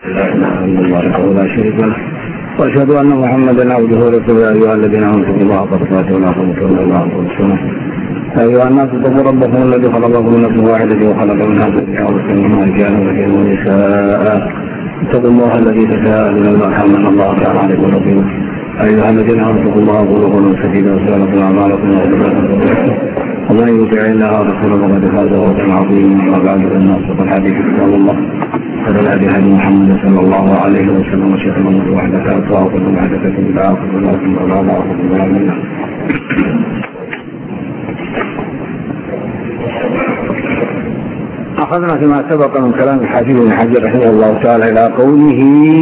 الحمد لله لا شريك له واشهد ان محمدا عبده ورسوله. يا ايها الذين امنوا اتقوا الله حق تقاته ولا تموتن الا وانتم مسلمون. يا ايها الناس اتقوا ربكم الذي خلقكم من نفس واحده وخلق منها زوجها وبث منهما رجالا كثيرا ونساء. اتقوا الله الذي تساءلون به والارحام ان الله كان عليكم رقيبا. ايها الذين امنوا اتقوا الله وقولوا قولا سديدا يغفر لكم اعمالكم ويغفر لكم ذنوبكم ومن يطع الله ورسوله فقد فاز فوزا عظيما. وبعد فان اصدق الحديث كتاب الله خير الهدي هدي محمد صلى الله عليه وسلم وشر الامور محدثاتها وكل محدثه بدعه وكل بدعه ضلاله وكل ضلاله في النار. أخذنا فيما سبق من كلام الحافظ بن حجر رحمه الله تعالى إلى قوله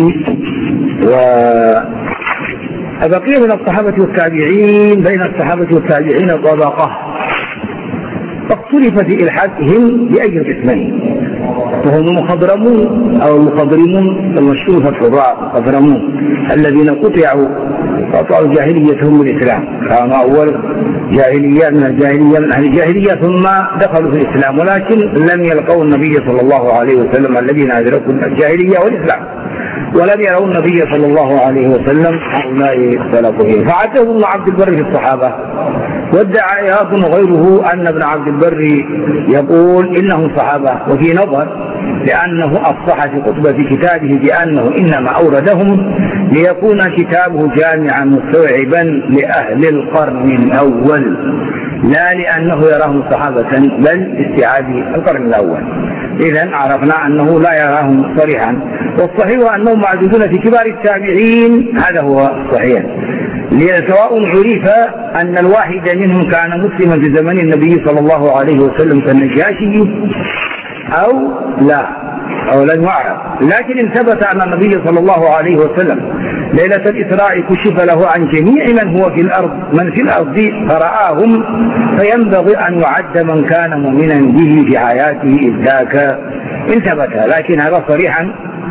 وبقي من الصحابة والتابعين بين الصحابة والتابعين طبقة فاختلف في إلحاقهم بأي القسمين، وهم المخضرمون أو المخضرمون المشهور فتح الراء المخضرمون الذين قطعوا جاهليتهم بالإسلام، كانوا أول جاهلية من الجاهلية من أهل الجاهلية ثم دخلوا في الإسلام ولكن لم يلقوا النبي صلى الله عليه وسلم الذين أدركوا الجاهلية والإسلام ولم يروا النبي صلى الله عليه وسلم هؤلاء سلكوا فيه. فعده ابن عبد البر في الصحابة، وادعى إيهاب غيره أن ابن عبد البر يقول إنهم صحابة، وفي نظر لأنه أصح في خطبة كتابه بأنه إنما أوردهم ليكون كتابه جامعا مستوعبا لأهل القرن الأول، لا لأنه يراهم صحابة بل استيعاب القرن الأول. إذن عرفنا أنه لا يراهم صريحا، والصحيح أنهم معدودون في كبار التابعين، هذا هو الصحيح، سواء عرف أن الواحد منهم كان مسلما في زمن النبي صلى الله عليه وسلم كالنجاشي أو لا أو لن يعرف. لكن إن ثبت أن النبي صلى الله عليه وسلم ليلة الإسراء كشف له عن جميع من في الأرض فرآهم، فينبغي أن يعد من كان مؤمنا به في حياته إذ ذاك إن ثبت. لكن هذا صريحا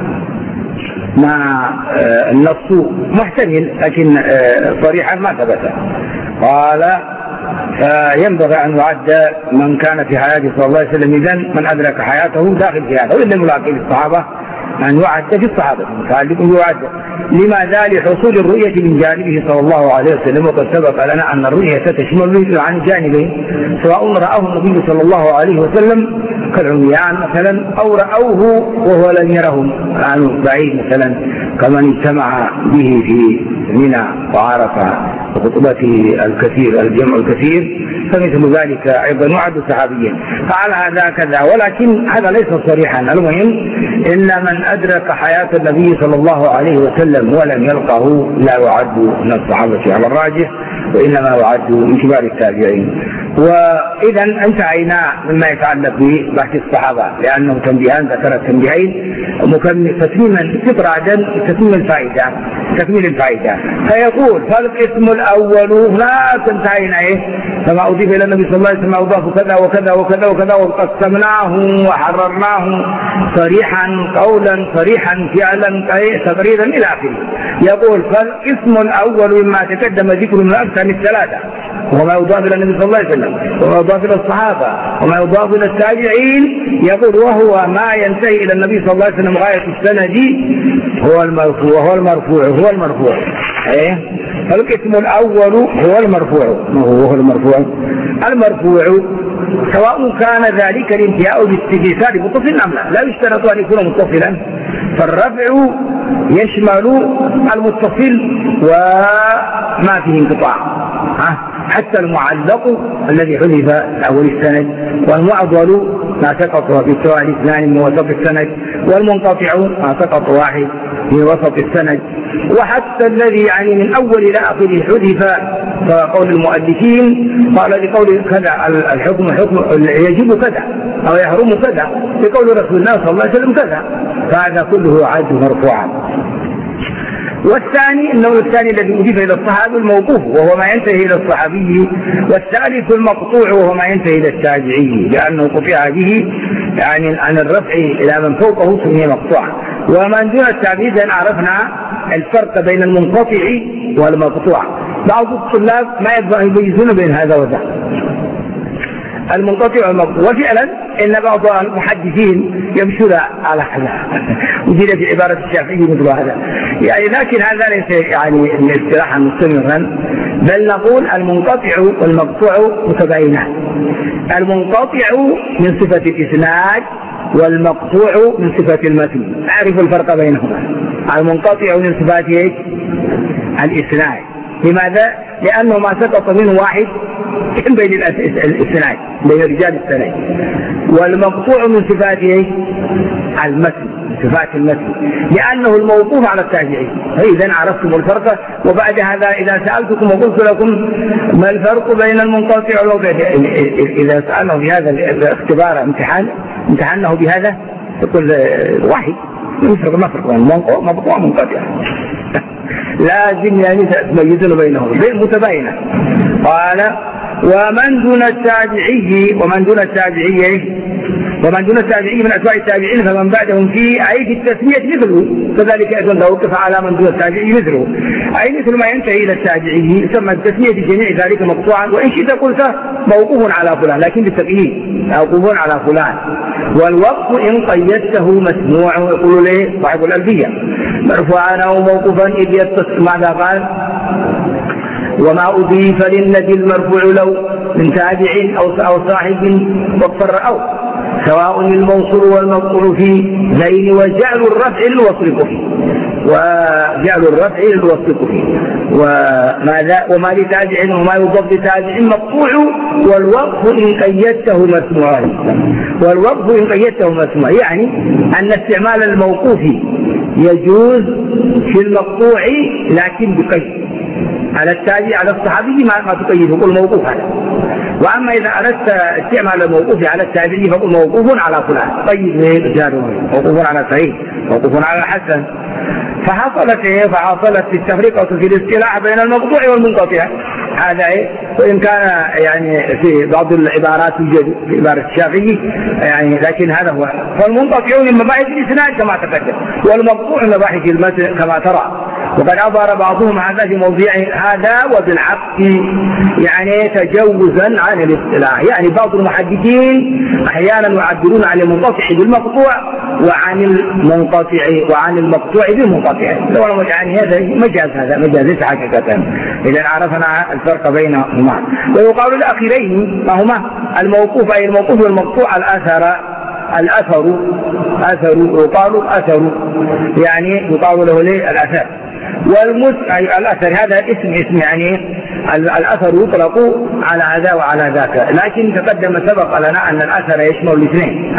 مع النص محتمل، لكن صريحا ما ثبت. قال فينبغي أن يعد من كان في حياته صلى الله عليه وسلم إذن من أدرك حياته داخل في هذا، وإلا ملاقي للصحابة أن يعد في الصحابة متعلق يعد. لماذا؟ لحصول الرؤية من جانبه صلى الله عليه وسلم، وقد سبق لنا أن الرؤية تشمل عن جانبين، سواء رآه النبي صلى الله عليه وسلم كالعميان مثلا أو رأوه وهو لم يرهم كانوا بعيد مثلا كمن اجتمع به في منى وعرف خطبته الكثير الجمع الكثير، فمثل ذلك أيضا يعد صحابيا. فعلى هذا كذا، ولكن هذا ليس صريحا. المهم إن من أدرك حياة النبي صلى الله عليه وسلم ولم يلقه لا يعد من الصحابة على الراجح، وإنما يعد من كبار التابعين. وإذا انتهينا مما يتعلق ببحث الصحابة، لأنه تنبيهان ذكرت تنبيهين تتميما استطرادا تكميل الفائدة. فيقول فالقسم الأول هناك انتهينا فما أضيف إلى النبي صلى الله عليه وسلم أضاف كذا وكذا وكذا وكذا، وقسمناه وحررناه صريحا قولا صريحا فعلا تبريدا إلى آخره. يقول فالقسم الأول مما تقدم ذكر من الأقسام الثلاثة، وما يضاف إلى النبي صلى الله عليه وسلم وما يضاف إلى الصحابة وما يضاف إلى التابعين، يقول وهو ما ينتهي إلى النبي صلى الله عليه وسلم غاية السند هو المرفوع. فالقسم الأول هو المرفوع. المرفوع سواء كان ذلك الانتهاء باستفسار متصل أم لا يشترط أن يكون متصلا، فالرفع يشمل المتصل وما فيه انقطاع، حتى المعلق الذي حذف أول السند، والمعضل ما سقط في سواء الاثنان من وسط السند، والمنقطع ما سقط واحد في وسط السند، وحتى الذي يعني من أول إلى آخره حذف، فقول المؤلفين قال لقول كذا الحكم يجب كذا أو يحرم كذا، لقول رسول الله صلى الله عليه وسلم كذا، فهذا كله يعد مرفوعا. والثاني النوع الثاني الذي أضيف إلى الصحابي الموقوف وهو ما ينتهي إلى الصحابي، والثالث المقطوع وهو ما ينتهي إلى التابعي، لأنه قطع به يعني عن الرفع إلى من فوقه سمي مقطوعا. ومن دون التابعي عرفنا الفرق بين المنقطع والمقطوع. بعض الطلاب ما يميزون بين هذا وذاك. المنقطع والمقطوع. وفعلا إن بعض المحدثين يمشون على هذا وجد في عبارة الشافعي مثل هذا يعني، لكن هذا ليس يعني اصطلاحا مستمرا، بل نقول المنقطع والمقطوع متباينان. المنقطع من صفة الإسناد والمقطوع من صفة المتن. أعرف الفرق بينهما. المنقطع من صفات الإسناد. لماذا؟ لأنه ما سقط منه واحد بين الإسناد، بين رجال السند. والمقطوع من صفات المتن، صفات المتن، لأنه الموقوف على التابعي. فإذا عرفتم الفرق. وبعد هذا إذا سألتكم وقلت لكم ما الفرق بين المنقطع والموقوف، إذا سألناه بهذا الاختبار امتحنه بهذا يقول واحد ما فرق بين مقطوع ومنقطع. لازم يعني تميزون بينهم متباينة. قال ومن دون التابعي من أتباع التابعين فمن بعدهم في أي في التسمية مثله، كذلك أيضا توقف على من دون التابعي مثله، أي مثل ما ينتهي إلى التابعي يسمى التسمية جميع ذلك مقطوعا. وإن شئت قلت موقوف على فلان، لكن بالتقييد موقوف على فلان. والوقف إن قيدته مسموع، يقول له صاحب الألفية مرفوعا أو موقوفا إذ يتصل. ماذا قال؟ وما أضيف للنبي المرفوع لو من تابع أو صاحب واضطر أو سواء الموصول والمقطوع في ذين، وجعل الرفع للوصل فيه، وما لتابع وما يضاف لتابع مقطوع. والوقف إن قيدته مسموعا، يعني أن استعمال الموقوف يجوز في المقطوع لكن بقيد. على التابع على الصحابي ما تقيد، فقل موقوف هذا. وأما إذا أردت استعمال الموقوف على التابعي فقل موقوف على فلان، طيب موقوف على سعيد، موقوف على حسن. فحصلت التفرقة في الاصطلاح بين المقطوع والمنقطع. هذا وإن كان يعني في بعض العبارات يوجد في عبارة الشافعي يعني، لكن هذا هو. فالمنقطع من مباحث الإسناد كما تقدم، والمقطوع من مباحث المتن كما ترى. وقد أظهر بعضهم هذا في موضع هذا وبالعكس يعني تجوزا عن الاصطلاح. يعني بعض المحدثين أحيانا يعبرون عن المنقطع بالمقطوع وعن المقطوع بالمنقطع. يعني هذا مجاز ليس حقيقة. إذا عرفنا الفرق بينهما. ويقال الأخيرين ما هما الموقوف أي الموقوف والمقطوع الأثر يقال الأثر، يعني يقال له ليه الأثر. أي الأثر هذا اسم يعني الأثر يطلق على هذا وعلى ذاك، لكن تقدم سبق لنا أن الأثر يشمل الاثنين.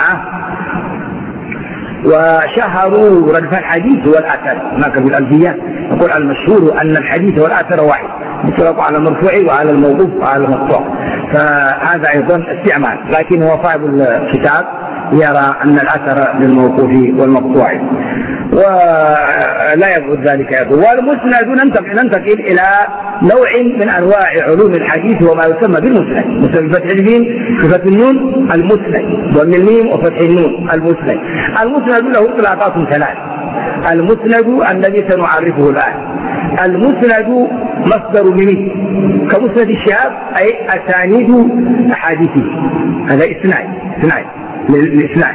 وشهروا ردف الحديث والأثر، ما كان بالألفية يقول المشهور أن الحديث والأثر واحد، يطلق على المرفوع وعلى الموقوف وعلى المقطوع. فهذا أيضا استعمال، لكن هو صاحب الكتاب يرى أن الأثر للموقوف والمقطوع ولا يبعد ذلك يقول. والمسند ننتقل إلى نوع من أنواع علوم الحديث وما يسمى بالمسند. مسند بفتح الميم بفتح النون المسند، ضم الميم وفتح النون المسند. المسند له اطلاقات ثلاث. المسند الذي سنعرفه الآن. المسند مصدر منه كمسند الشهاب أي أسانيد أحاديثه، هذا إسناد للإسناد.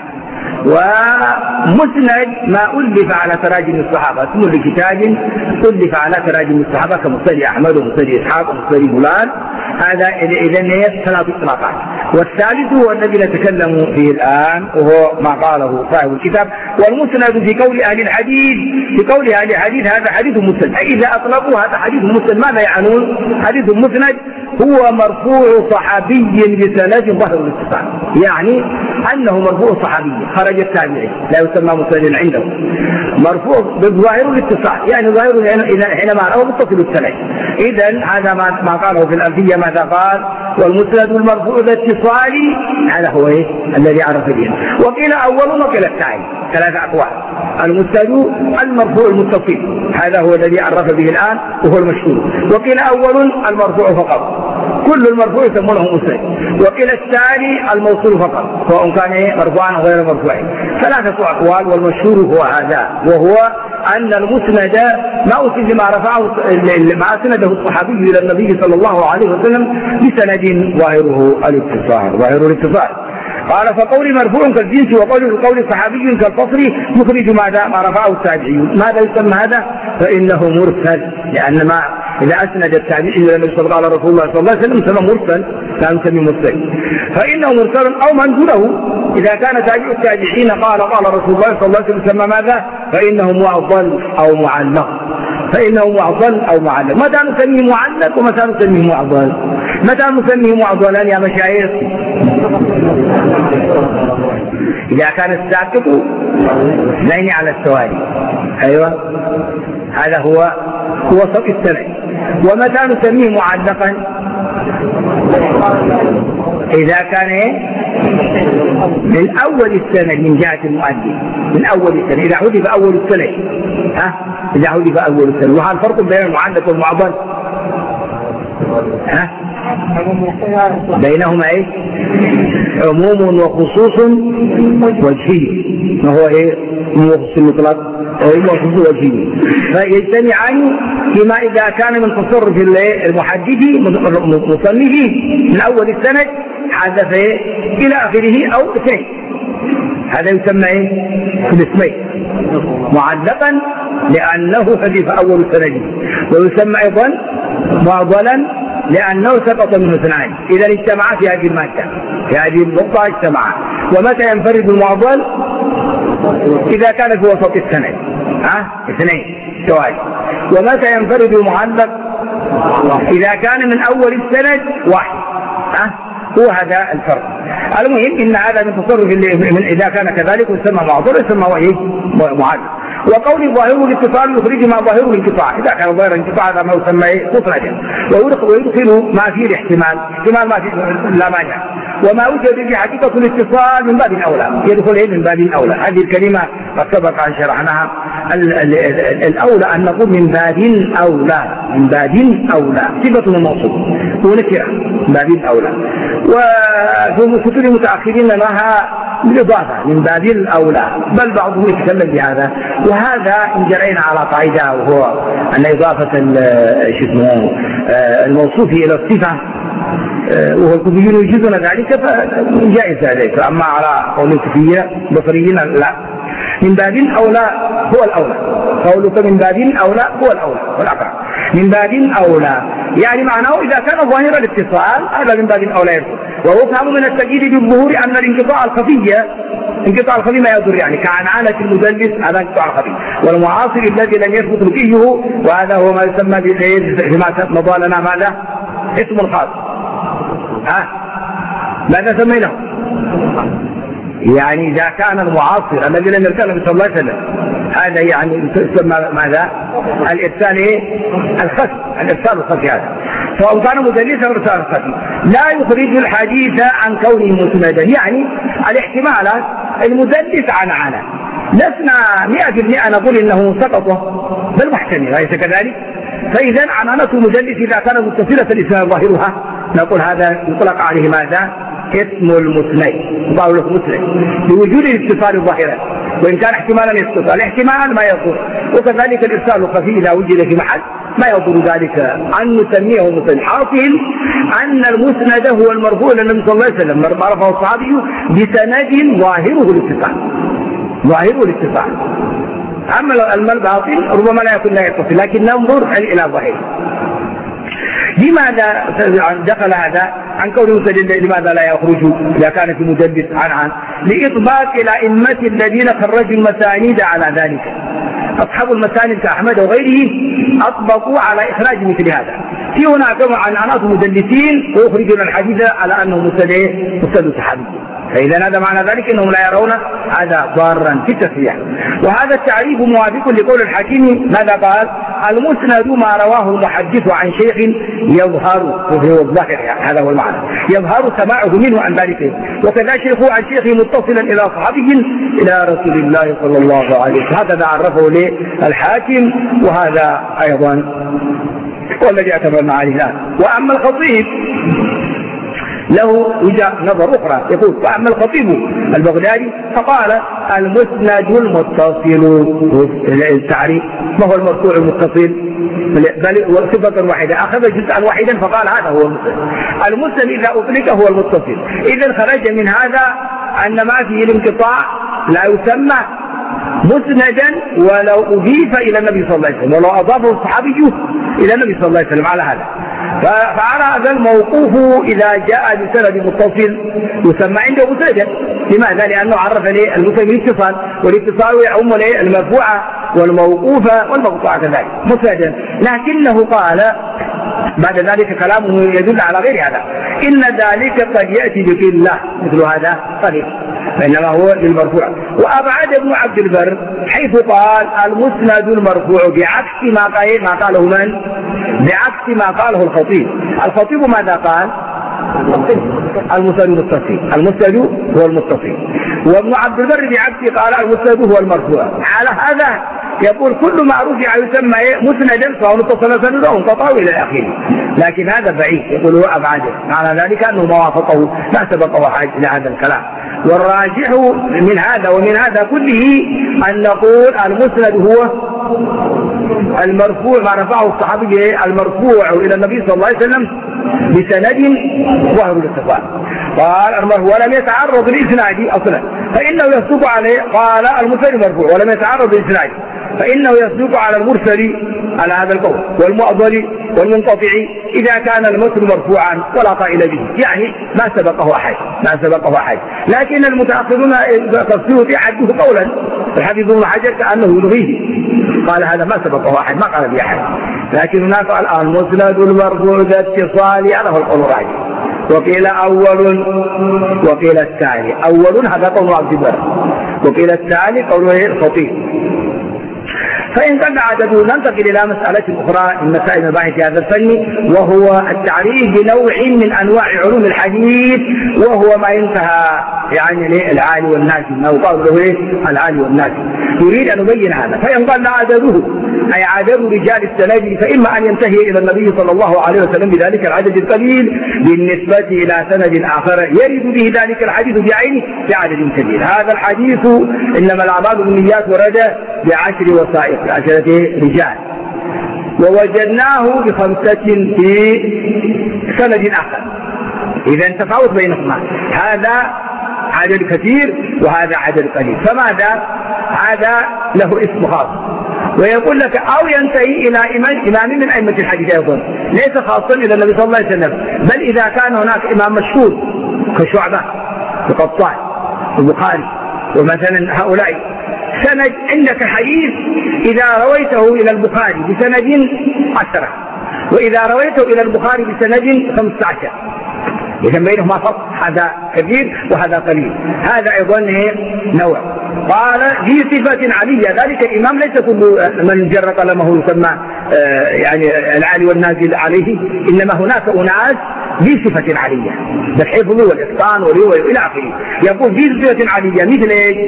ومسند ما ألف على تراجم الصحابة، اسم لكتاب ألف على تراجم الصحابة كمسند أحمد ومسند إسحاق ومسند فلان. هذا إذن ثلاث إطلاقات. والثالث هو الذي نتكلم فيه الآن وهو ما قاله صاحب الكتاب. والمسند في قول أهل الحديث هذا حديث مسند، أي إذا أطلقوا هذا حديث مسند ماذا يعنون؟ حديث مسند هو مرفوع صحابي بسند ظهر الاتصال، يعني أنه مرفوع صحابي خرج التابعي، لا يسمى مسند عنده، مرفوع بظاهر الاتصال، يعني ظاهر حينما رأوا متصل السند. إذن هذا ما قاله في الألفية. ماذا قال؟ والمسند المرفوع باتصال، هذا هو الذي عرف به. وقيل أول وقيل الثاني، ثلاثة أقوال. المسند المرفوع المتصل، هذا هو الذي عرف به الآن وهو المشهور. وقيل أول المرفوع فقط، كل المرفوع يسمونه مسند. وكلا الثاني الموصول فقط سواء كان مرفوعا أو غير مرفوع. ثلاثة أقوال والمشهور هو هذا، وهو أن المسند ما أسند ما أسنده الصحابي إلى النبي صلى الله عليه وسلم بسند ظاهره الاتصال. قال فقول مرفوع كالجنس وقول صحابي كالفصل يخرج ماذا؟ ما رفعه التابعيون. ماذا يسمى هذا؟ فإنه مرسل، لأن ما إذا أسند التابعي إلى النبي صلى الله عليه وسلم سمى مرسل، لا نسميه مرسل. فإنه مرسل أو من دونه، إذا كان تابع التابعين قال رسول الله صلى الله عليه وسلم سمى ماذا؟ فإنه معضل أو معلق. متى نسميه معلق ومتى نسميه معضل؟ متى نسميه معضلا يا مشايخ؟ إذا كان الساكت اثنين على التوالي. أيوة، هذا هو وسط السند. ومتى نسميه معلقا؟ إذا كان من أول السند من جهة المؤدي، من أول السند، إذا حذف أول السند، إذا حذف أول السند. وهذا الفرق بين المعلق والمعضل؟ بينهما ايه؟ عموم وخصوص وجهي. ما هو ايه؟ خصوص المطلق وخصوص وجهي، فيجتمعان فيما اذا كان من تصرف المحدث مصنفه من اول السند حذف الى اخره او اثنين، هذا يسمى ايه؟ في الاسمين معلقا لانه حذف اول السند، ويسمى ايضا معضلا لأنه سقط منه اثنان. إذا اجتمعا في هذه المادة، في هذه النقطة اجتمعا. ومتى ينفرد المعضل؟ إذا كان في وسط السند، اثنين توالي. ومتى ينفرد المعلق؟ إذا كان من أول السند واحد. هو هذا الفرق. المهم إن هذا من تصرف إذا كان كذلك يسمى معضل، يسمى معلق. وقول ظاهره الاتصال يخرج ما ظاهره الانقطاع. إذا كان ظاهر الانقطاع هذا ما يسمى مفردا، ويدخل ما فيه الاحتمال ما فيه لا مانع. وما وجد في حقيقة الاتصال من باب أولى، يدخل من باب أولى. هذه الكلمة قد سبق أن شرحناها. الأولى أن نقول من باب أولى، من باب أولى صفة الموصوف ونكرة من باب أولى. وفي كتب المتأخرين لها بالإضافة من باب الأولى، بل بعضهم يتكلم بهذا. وهذا إن جرينا على قاعدة، وهو أن إضافة الموصوف إلى الصفة، وهو الكوفيين يجيزون ذلك فجائز ذلك. أما على قول الكوفيين البصريين لا، من باب أولى هو الأولى. قولك من باب أولى هو الأولى والأقرب. من باب أولى يعني معناه إذا كان ظاهر الاتصال هذا من باب أولى يدخل. ويفهم من التجديد بالظهور أن الانقطاع الخفي ما يضر، يعني كعنعنة المدلس هذا انقطاع خفي. والمعاصر الذي لم يثبت ركيه، وهذا هو ما يسمى بما مضى لنا ماذا؟ اسم الخاص. ماذا سميناه؟ يعني إذا كان المعاصر الذي لم يرسل النبي صلى الله عليه وسلم، هذا يعني يسمى ماذا؟ الإرسال الخفي، الإرسال الخفي هذا، سواء كان مدلسا أو إرسال خفي، لا يخرج الحديث عن كونه مسندا. يعني الاحتمالات المدلس عنعنة لسنا 100% نقول إنه سقط، بل محتمل، أليس كذلك؟ فإذا عنعنة المدلس إذا كانت متصلة الإسناد ظاهرها نقول هذا يطلق عليه ماذا؟ اسم المسند، يقال له مسند بوجود الاتصال الظاهرة، وإن كان احتمالا يسقط الاحتمال ما يضر. وكذلك الإرسال الخفي إذا وجد في محل ما يضر ذلك أن نسميه مسند. حاصل أن المسند هو المرفوع للنبي صلى الله عليه وسلم، رفعه الصحابي بسند ظاهره الاتصال. أما الباطل ربما لا يكون لا يتصل، لكن ننظر إلى ظاهره. لماذا دخل هذا عن كونه مسند؟ لماذا لا يخرج إذا كان في مدلس عن لإطباق الأئمة الذين خرجوا المسانيد على ذلك. أصحاب المسانيد كأحمد وغيره أطبقوا على إخراج مثل هذا. في هناك عنعنات مدلسين ويخرجون الحديث على أنه مسند صحابي، فإذا هذا معنى ذلك أنهم لا يرون هذا ضارا في التسوية. وهذا التعريف موافق لقول الحكيم، ماذا قال؟ المسند ما رواه المحدث عن شيخ يظهر، وهو الظاهر، هذا هو المعنى، يظهر سماعه منه عن ذلك، وكذا شيخه عن شيخه متصلا إلى صحابي إلى رسول الله صلى الله عليه وسلم. هذا عرفه للحاكم، وهذا أيضا والذي اعتبرنا عليه الآن. وأما الخطيب له وجهة نظر أخرى، يقول وأما الخطيب البغدادي فقال المسند المتصل. التعريف ما هو المرفوع المتصل؟ بل صفة واحدة، أخذ جزءا واحدا فقال هذا هو المسند. المسند إذا أطلق هو المتصل. إذا خرج من هذا أن ما فيه الانقطاع لا يسمى مسندا ولو أضيف إلى النبي صلى الله عليه وسلم، ولو أضافه الصحابي إلى النبي صلى الله عليه وسلم على هذا. فعلى هذا الموقوف إذا جاء بسند متصل يسمى عنده مسندا. لماذا؟ لأنه عرف لي المسند بالاتصال، والاتصال يعم لي المرفوعة والموقوفة والمقطوعة كذلك مسندا. لكنه قال بعد ذلك كلامه يدل على غير هذا، إن ذلك قد يأتي بقلة مثل هذا قليل، فإنما هو للمرفوع. وأبعد ابن عبد البر حيث قال المسند المرفوع بعكس ما قاله من؟ بعكس ما قاله الخطيب. الخطيب ماذا قال؟ المسند المتصل، المسند هو المتصل. وابن عبد البر بعكس قال المسند هو المرفوع. على هذا يقول كل ما رفع يسمى مسندا سواء اتصل سنده او انقطع الى اخره. لكن هذا بعيد، يقول هو ابعده، معنى ذلك انه ما وافقه، ما سبقه حاجه الى هذا الكلام. والراجح من هذا ومن هذا كله ان نقول المسند هو المرفوع، ما رفعه الصحابي المرفوع الى النبي صلى الله عليه وسلم بسند ظاهر الاتصال. قال المرفوع ولم يتعرض للاسناد اصلا فانه يصدق عليه، قال المسند مرفوع ولم يتعرض للاسناد فانه يصدق على المرسل على هذا القول والمؤضل والمنقطع اذا كان المتن مرفوعا ولا قائل به، يعني ما سبقه احد. لكن المتاخرون كالسيوطي حدثوا قولا الحافظ ابن حجر كانه يلغيه، قال هذا ما سبقه احد، ما قال به احد. لكن هناك الان مسند المرفوع ذا اتصال، هذا هو القول الراجح. وقيل اول وقيل الثاني. اول هذا قول عبد البر، وقيل الثاني قوله الخطيب. فإن قد عددوا ننتقل إلى مسألة أخرى من مسائل المباحث في هذا الفن، وهو التعريف بنوع من أنواع علوم الحديث، وهو ما انتهى يعني العالي والناسي، ما يقال له العالي والناسي. يريد أن يبين هذا. فإن قل عدده أي عدد رجال السند فإما أن ينتهي إلى النبي صلى الله عليه وسلم بذلك العدد القليل بالنسبة إلى سند آخر يرد به ذلك الحديث بعينه بعدد كبير. هذا الحديث إنما الأعمال بالنيات ورد ب10 وسائق، 10 رجال، ووجدناه ب5 في سند آخر. إذا تفاوت بينهما، هذا عدد كثير وهذا عدد قليل، فماذا؟ هذا له اسم خاص. ويقول لك أو ينتهي إلى إمام من أئمة الحديث أيضا، ليس خاصا إلى النبي صلى الله عليه وسلم، بل إذا كان هناك إمام مشهور كشعبة وقطان والبخاري ومثلا هؤلاء، سند عندك حديث إذا رويته إلى البخاري بسند 10، وإذا رويته إلى البخاري بسند 15، إذا بينهما فرق، هذا كثير وهذا قليل. هذا أيضا نوع. قال في صفة علية، ذلك الإمام ليس كل من جر قلمه يسمى يعني العالي والنازل عليه، إنما هناك أناس ذي صفة علية بالحفظ والإتقان والرواية إلى آخره. يقول ذي صفة علية مثل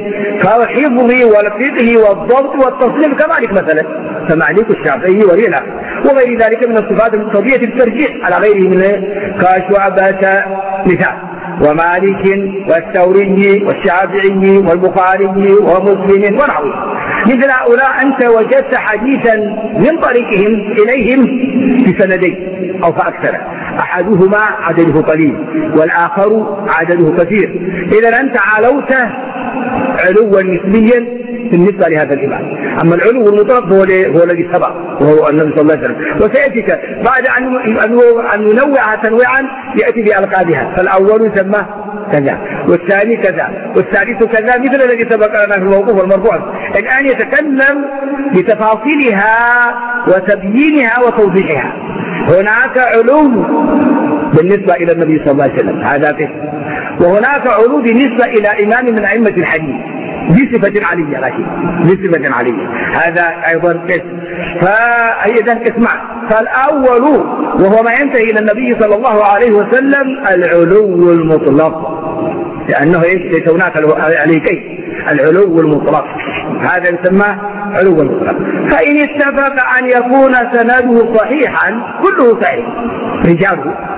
كحفظه والفقه والضبط والتصنيف كذلك، مثلا كمالك الشافعي وغيره وغير ذلك من الصفات المقتضية الترجيح على غيره من كشعبة مثال، ومالك والثوري والشافعي والبخاري ومسلم ونحوه. مثل هؤلاء أنت وجدت حديثا من طريقهم إليهم بسندين أو فأكثر، أحدهما عدده قليل والآخر عدده كثير. إذا أنت علوت علوا نسبيا بالنسبة لهذا الإمام. أما العلو المطلق هو الذي سبق وهو النبي صلى الله عليه وسلم. وسيأتيك بعد أن ينوعها تنويعا يأتي بألقابها، فالأول يسمى كذا والثاني كذا والثالث كذا، مثل الذي سبق لنا في الموقوف والمرفوع. الآن يتكلم بتفاصيلها وتبيينها وتوضيحها. هناك علو بالنسبة إلى النبي صلى الله عليه وسلم، هذا قسم، وهناك علو بالنسبة إلى إمام من أئمة الحديث بصفة علية، لكن بصفة علية، هذا أيضا قسم. فأيضا اسمع، فالأول وهو ما ينتهي إلى النبي صلى الله عليه وسلم العلو المطلق، لأنه ليس هناك عليكين، العلو المطلق هذا يسمى علو المطلق. فإن اتفق أن يكون سنده صحيحا كله صحيح رجاله،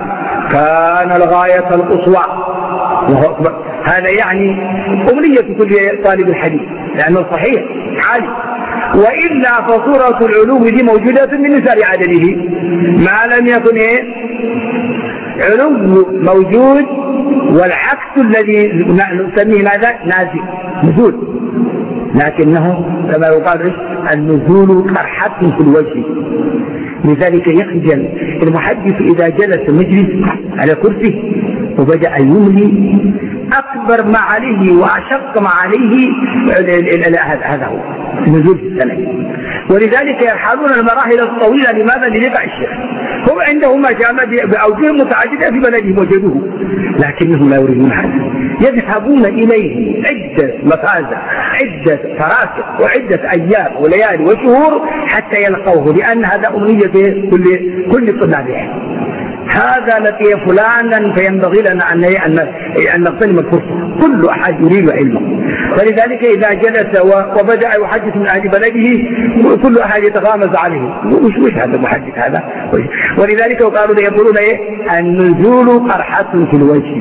كان الغاية القصوى. هذا يعني أمنية كل طالب الحديث، لأنه صحيح عالي. وإلا فصورة العلو دي موجودة من مثال عدده، ما لم يكن علو موجود، والعكس الذي نسميه ماذا؟ نازل، نزول. لكنه كما يقال النزول قرحة في الوجه. لذلك يخجل المحدث إذا جلس مجلس على كرسي وبدأ يملي أكبر ما عليه وأشق ما عليه، هذا هو نزول في السند. ولذلك يرحلون المراحل الطويلة. لماذا؟ للقاء الشيخ. هم عندهم ما جاء بأوجه متعددة في بلدهم وجدوه، لكنهم لا يريدون هذا. يذهبون إليه عدة مفازة، عدة فراسخ، وعدة أيام وليالي وشهور حتى يلقوه، لأن هذا أمنية كل طلابه. هذا لقي فلانا فينبغي لنا أن نغتنم الفرصة. كل أحد يريد علمه، فلذلك إذا جلس وبدأ يحدث من أهل بلده كل أحد يتغامز عليه. وش هذا المحدث هذا؟ ولذلك قالوا يقولون النزول قرحة في الوجه.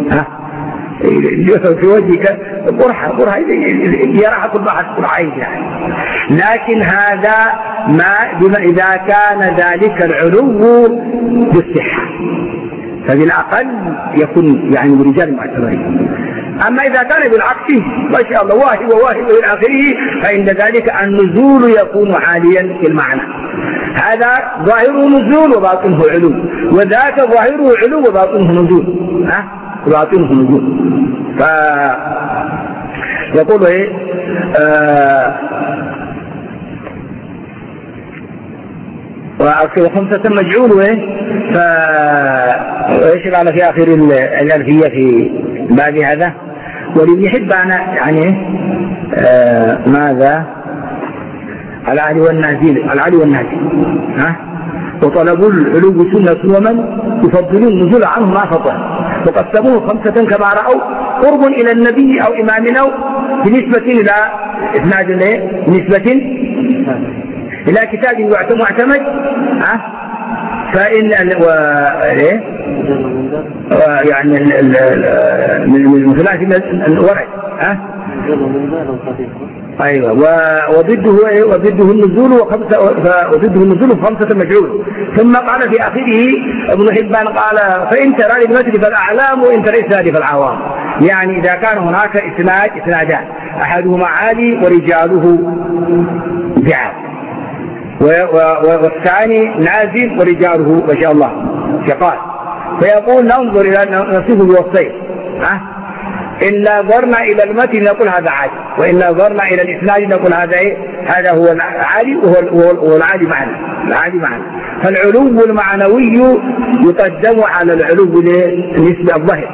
في وجهك قرحة يراها كل واحد قرحين يعني. لكن هذا ما إذا كان ذلك العلو بالصحة، فبالأقل يكون يعني برجال معتبرين. أما إذا كان بالعكس ما شاء الله واهب وواهب إلى آخره، فإن ذلك النزول يكون عاليا في المعنى. هذا ظاهره نزول وباطنه علو، وذاك ظاهره علو وباطنه نزول. وباطنه نزول. فيقول وخمسة مجعول فايش قال في آخر الألفية في باب هذا؟ ولابن حبان يعني ماذا؟ العلي والنازل وطلبوا العلو سنة ومن يفضلون النزول عنه ما فضل، وقسموه خمسة كما رأوا: قرب إلى النبي أو إمامنا بنسبة إلى إسناد، بنسبة إلى كتاب معتمد، فإن يعني من ثلاث الورع أيوة. وضده النزول وضده خمسة مجعول. ثم قال في آخره ابن حبان قال: فإن ترى للمثل فالأعلام وإن ترى إسناد فالعوام. يعني إذا كان هناك إسنادان أحدهما عالي ورجاله جعل، والثاني نازل ورجاله ما شاء الله ثقات، فيقول ننظر إلى نصيب الوصفين. إن نظرنا إلى المتن نقول هذا عالي، وإن نظرنا إلى الإسناد نقول هذا هو العالي وهو العالي معنا. فالعلو المعنوي يقدم على العلو بالنسبة الظاهر.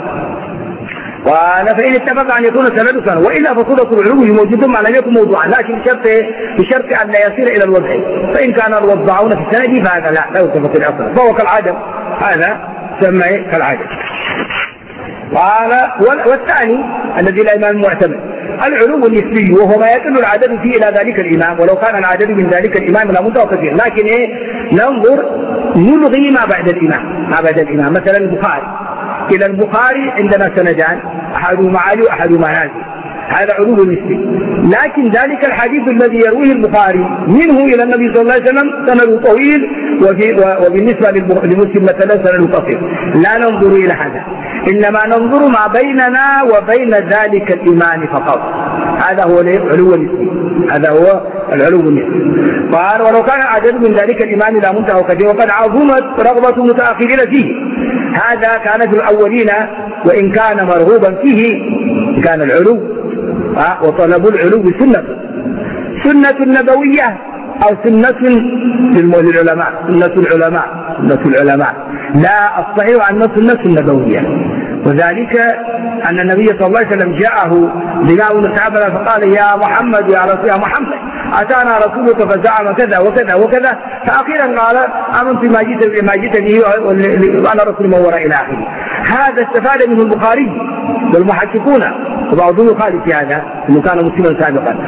قال: فإن اتفق أن يكون سند سنة، وإلا فصورة العلو موجودة ما لم يكن موضوعا، لكن بشرط أن لا يصير إلى الوضع. فإن كان الوضعون في السند فهذا لا يتفق الأصل، فهو كالعدم، هذا سمى كالعدم. قال: والثاني الذي الإمام معتمد العلو النسبي، وهو ما يدل العدد فيه إلى ذلك الإمام، ولو كان العدد من ذلك الإمام لا مدة كثير، لكن ننظر نلغي ما بعد الإمام. مثلا البخاري، إلى البخاري عندنا سندان، أحدهما عالي وأحدهما نازل، هذا علو نسبي. لكن ذلك الحديث الذي يرويه البخاري منه إلى النبي صلى الله عليه وسلم سند طويل، وبالنسبة لمسلم مثلا سند قصير. لا ننظر إلى هذا، إنما ننظر ما بيننا وبين ذلك الإمام فقط. هذا هو العلو النسبي، هذا هو العلو النسبي. قال: ولو كان عدد من ذلك الإمام لا منتهى كثير، وقد عظمت رغبة المتأخرين فيه. هذا كان في الأولين، وإن كان مرغوبا فيه كان العلو، وطلبوا العلو سنة نبوية أو سنة للعلماء، سنة العلماء. لا، الصحيح أن سنة النبوية، وذلك أن النبي صلى الله عليه وسلم جاءه لقاء الصحابة فقال: يا محمد يا محمد أتانا رسولك فزعم كذا وكذا وكذا، فأخيرا قال: آمنت ما جئت به وأنا رسول من وراء إلى آخره. هذا استفاد منه البخاري والمحققون، وبعضهم يخالف في هذا انه كان مسلما سابقا،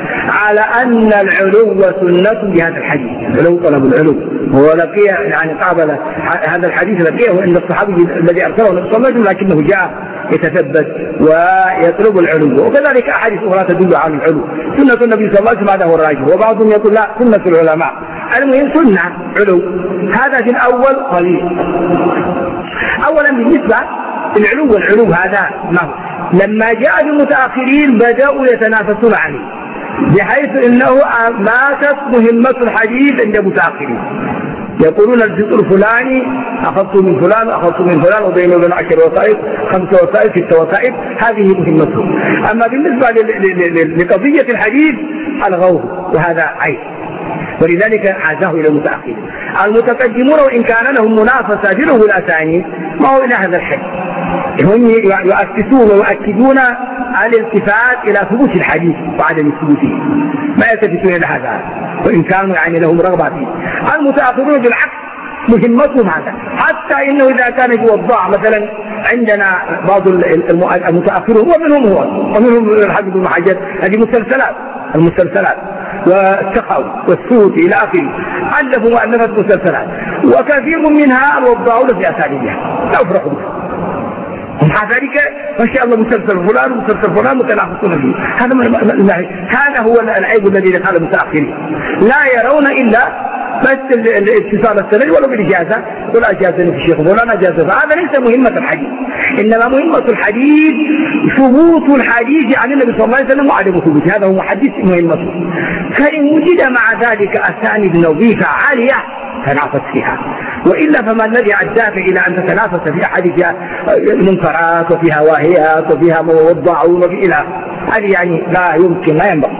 على أن العلو سنة بهذا الحديث. العلو طلب العلو، هو لقي يعني قابل هذا الحديث لقيه عند الصحابي الذي أرسله النبي صلى الله عليه وسلم، لكنه جاء يتثبت ويطلب العلو. وكذلك أحاديث أخرى تدل على العلو. سنة النبي صلى الله عليه وسلم هذا هو الراجح، وبعضهم يقول لا سنة العلماء. المهم سنة علو. هذا في الأول قليل. أولا بالنسبة العلو هذا ما هو؟ لما جاء المتأخرين بدأوا يتنافسون عليه، بحيث انه ماتت مهمة الحديث عند المتأخرين. يقولون الجزء الفلاني أخذت من فلان وأخذت من فلان وبينه وبين 10 وسائل 5 وسائل 6 وسائل، هذه مهمته. أما بالنسبة لقضية الحديث ألغوه، وهذا عيب، ولذلك عزاه إلى المتأخرين. المتقدمون وإن كان لهم منافسة في الأسانيد ما هو إلى هذا الحد، هم يؤسسون ويؤكدون الالتفات إلى ثبوت الحديث وعدم ثبوته، ما يلتفتون إلى هذا، وإن كانوا يعني لهم رغبة فيه. المتأخرون بالعكس مهمتهم هذا، حتى إنه إذا كان يوضع مثلا عندنا بعض المتأخرون ومنهم الحافظ بن حجر، هذه المسلسلات والسخاوي والسودي إلى آخره، ألفوا مؤلفات مسلسلات، وكثير منها الوضعون في أساليبها لا يفرحوا بها. ومع ذلك ما شاء الله مسلسل فلان ومسلسل فلان متنافسون فيه. هذا هو العيب الذي دخل المتأخرين، لا يرون إلا بس الاتصال السند ولو بالإجازة، ولا أجازني في الشيخ فلان أجازة، فهذا ليس مهمة الحديث. إنما مهمة الحديث ثبوت الحديث عن النبي صلى الله عليه وسلم وعدم ثبوته، هذا هو محدث مهمته. فإن وجد مع ذلك أسانيد نظيفة عالية تنافس فيها، وإلا فما الذي أداك إلى أن تتنافس في أحاديث منكرات وفيها واهيات وفيها موضعون وفي إلى هذه يعني لا يمكن، لا ينبغي.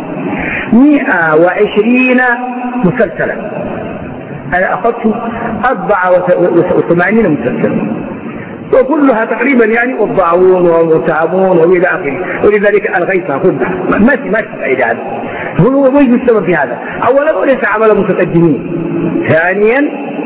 120 مسلسلا، أنا أخذت 84 مسلسلا، وكلها تقريبا يعني وضعون ومتعبون وإلى آخره، ولذلك ألغيتها كلها، ما في فائدة هذا. هو وجه السبب في هذا. أولا وليس عمل متقدمين، ثانيا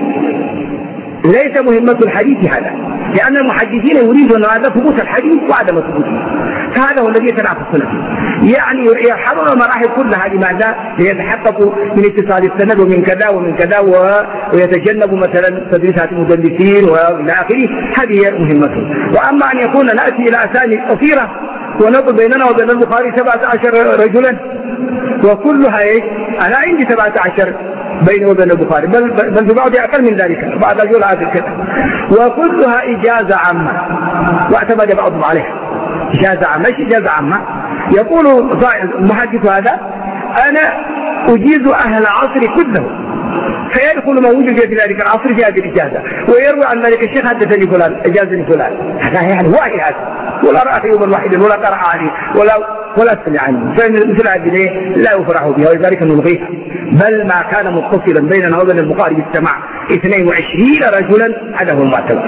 ليس مهمة الحديث هذا، لأن المحدثين يريدون هذا ثبوت الحديث وعدم ثبوته، فهذا هو الذي يتنافسون فيه. يعني يحررون المراحل كلها لماذا؟ ليتحققوا من اتصال السند ومن كذا ومن كذا، ويتجنبوا مثلا تدريسات المدلسين والى اخره، هذه هي مهمته. واما ان يكون ناتي الى اسانيد قصيره ونقول بيننا وبين البخاري 17 رجلا وكلها ايش؟ انا عندي 17 بيني وبين البخاري، بل في بعضها أقل من ذلك، بعض يقول هذا كذا، وكلها إجازة عامة، واعتمد بعضهم عليها إجازة عامة. ايش إجازة عامة؟ يقول المحدث هذا أنا أجيز أهل العصر كله، فيدخل من وجد في ذلك العصر في هذه الإجازة، ويروي عن ذلك الشيخ حدثني فلان أجازني فلان، هذا يعني واحد هذا، ولا رأى يوم واحد ولا قرأ عليه ولا سمع عنه، فمثل هذه لا يفرح بها، ولذلك نلغيها. بل ما كان متصلا بيننا وبين البخاري بالسماع 22 رجلا، هذا هو المعتبر.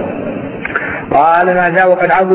قال ماذا؟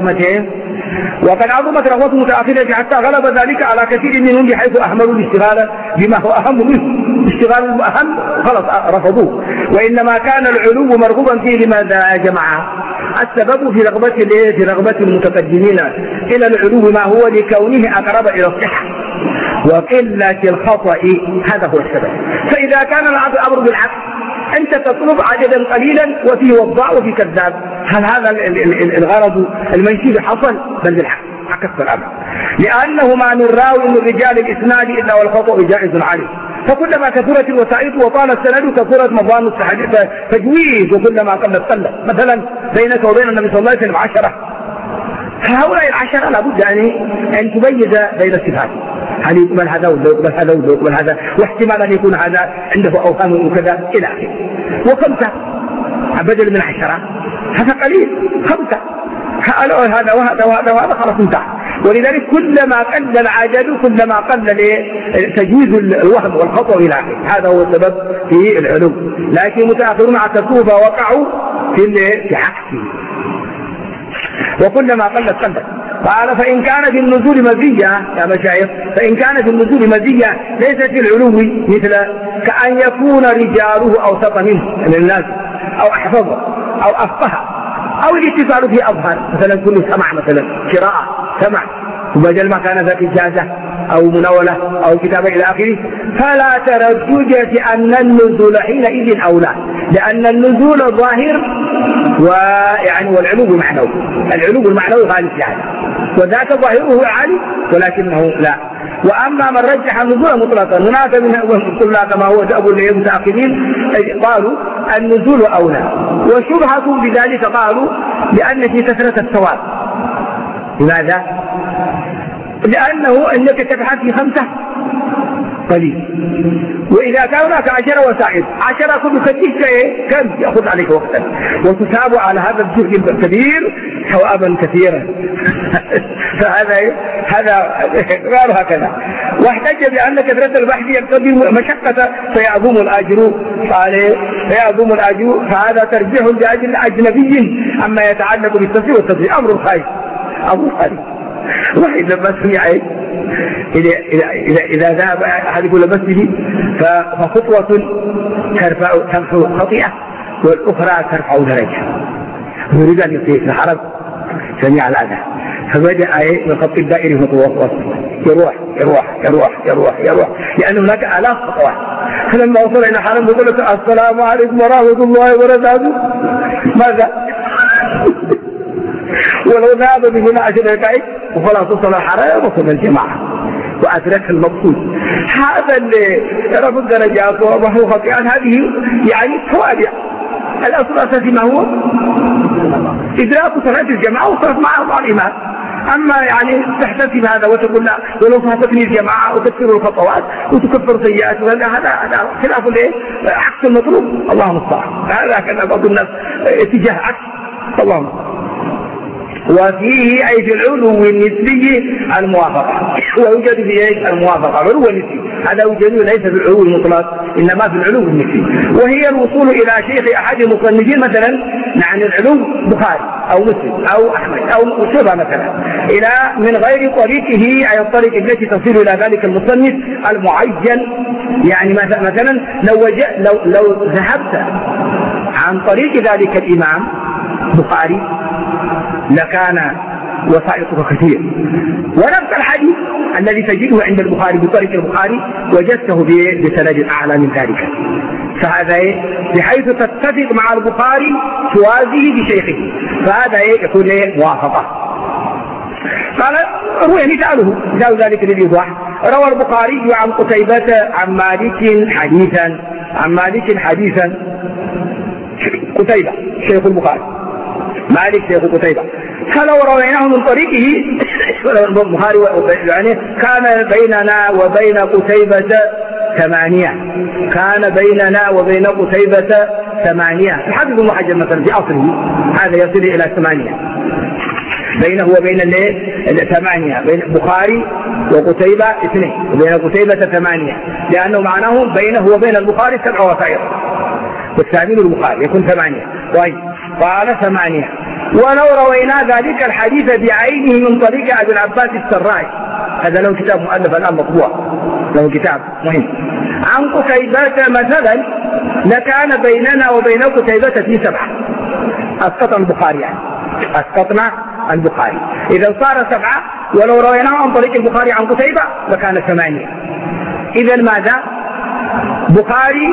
وقد عظمت رغبة المتأخرين حتى غلب ذلك على كثير منهم، بحيث أهملوا الاشتغال بما هو أهم منه، اشتغال الأهم خلص رفضوه. وإنما كان العلو مرغوبا فيه. لماذا يا جماعة؟ السبب في رغبة المتقدمين إلى العلو ما هو لكونه أقرب إلى الصحة وقلة الخطأ، هذا هو السبب. فإذا كان الأمر بالعكس، أنت تطلب عددا قليلا وفيه وضاع وفيه كذاب، هل هذا الغرض المنشي حصل؟ بل بالعكس عكس الأمر، لأنه ما من راوي من رجال الإسناد إلا والخطأ جائز عليه. فكلما كثرت الوسائط وطال السند كثرت مظان التجويز، وكلما قلت. مثلا بينك وبين النبي صلى الله عليه وسلم 10، فهؤلاء 10 لابد أن تميز بين الصفات، هل يقبل هذا ولا يقبل هذا ولا يقبل هذا، واحتمال أن يكون هذا عنده أوهام وكذا إلى آخره. و5 بدل من 10 هذا قليل، 5 هذا وهذا خلاص انتهى. ولذلك كلما قل العدد كلما قل تجويز الوهم والخطأ إلى آخره، هذا هو السبب في العلو. لكن المتأخرون عكسوه فوقعوا في عكسه، وكلما قلت. قال فإن كان في النزول مزية يا مشايخ، فإن كان في النزول مزية ليست في العلو، مثل كأن يكون رجاله أوسط منه من الناس، أو أحفظه أو أفقه، أو الاتصال فيه أظهر، مثلا كل سمع، مثلا قراءة سمع، وبدل ما كان ذاك إجازة أو مناولة أو كتابة إلى آخره، فلا تردد في أن النزول حينئذ أولى، لأن النزول ظاهر ويعني والعلو المعنوي، العلو المعنوي غالب في هذا، وذاك ظاهره عالي ولكنه لا. وأما من رجح النزول مطلقا، هناك من قلنا كما هو دأب المتأخرين قالوا النزول أولى، وشبهة بذلك قالوا لأن في كثرة الثواب. لماذا؟ لأنه أنك تبحث في 5 قليل، وإذا كان هناك 10 وسائل 10 كل كثير كم يأخذ عليك وقتا، وتتابع على هذا الجهد الكبير ثوابا كثيرا. هذا غير هكذا. واحتج بأن كثرة البحث يقتضي مشقة فيعظم الأجر، فيعظم الأجر، فهذا ترجيح بأجل أجنبي عما يتعلق بالتفسير والتفسير، أمر خايف واحد لما سمع إذا ذهب أحد يقول مسجد فخطوة تمحو خطيئة والأخرى ترفع درجة، يريد أن يطيع في الحرم سمع الأذى فبدأ من خط الدائري خطوة يروح لأن هناك آلاف خطوات. فلما وصل إلى الحرم يقول لك السلام عليكم ورحمة الله وبركاته، ماذا؟ ولو ذهب بهنا 10 دقائق وخلاص وصل الحرم وصل الجماعة وأدرك المقصود. هذا اللي رفض الدرجات وهو خطيئا، هذه يعني توابع. الأصل الأساسي ما هو؟ إدراك صلاة الجماعة وصلت معه مع الإمام. أما يعني تحتسب هذا وتقول لا ولو فاتتني الجماعة وتكثر الخطوات وتكفر سيئات، هذا خلاف عكس المطلوب. الله المستعان. هذا كان بعض الناس اتجاه عكس. الله المستعان. وفيه أي في العلو النسبي الموافقة، ويوجد في الموافقة العلو النسبي، هذا يوجد ليس في العلو المطلق إنما في العلو النسبي، وهي الوصول إلى شيخ أحد المصنفين مثلا عن العلو بخاري أو مسلم أو أحمد أو شبه مثلا إلى من غير طريقه، أي الطريق التي تصل إلى ذلك المصنف المعين. يعني مثلا لو ذهبت عن طريق ذلك الإمام بخاري لكان وسائطه كثير، ونفس الحديث الذي تجده عند البخاري بطريق البخاري وجدته بسند أعلى من ذلك، فهذا بحيث تتفق مع البخاري توازيه بشيخه، فهذا يكون موافقة. قال روي مثال ذلك للإيضاح. روى البخاري عن قتيبة عن مالك حديثا قتيبة شيخ البخاري، مالك شيخ قتيبة، فلو رويناه من طريقه البخاري يعني كان بيننا وبين قتيبة 8، كان بيننا وبين قتيبة 8. الحافظ ابن حجر مثلا في أصله هذا يصل إلى 8 بينه وبين 8، بين البخاري وقتيبة 2، وبين قتيبة 8، لأنه معناه بينه وبين البخاري 7 وسائر، والثامن البخاري يكون 8. طيب قال 8. ولو روينا ذلك الحديث بعينه من طريق أبي العباس السراج، هذا له كتاب مؤلف الآن مطبوع، له كتاب مهم، عن قتيبة مثلا لكان بيننا وبين قتيبة في 7. أسقطنا البخاري، يعني أسقطنا البخاري، إذا صار 7. ولو رويناه عن طريق البخاري عن قتيبة لكان 8. إذا ماذا؟ بخاري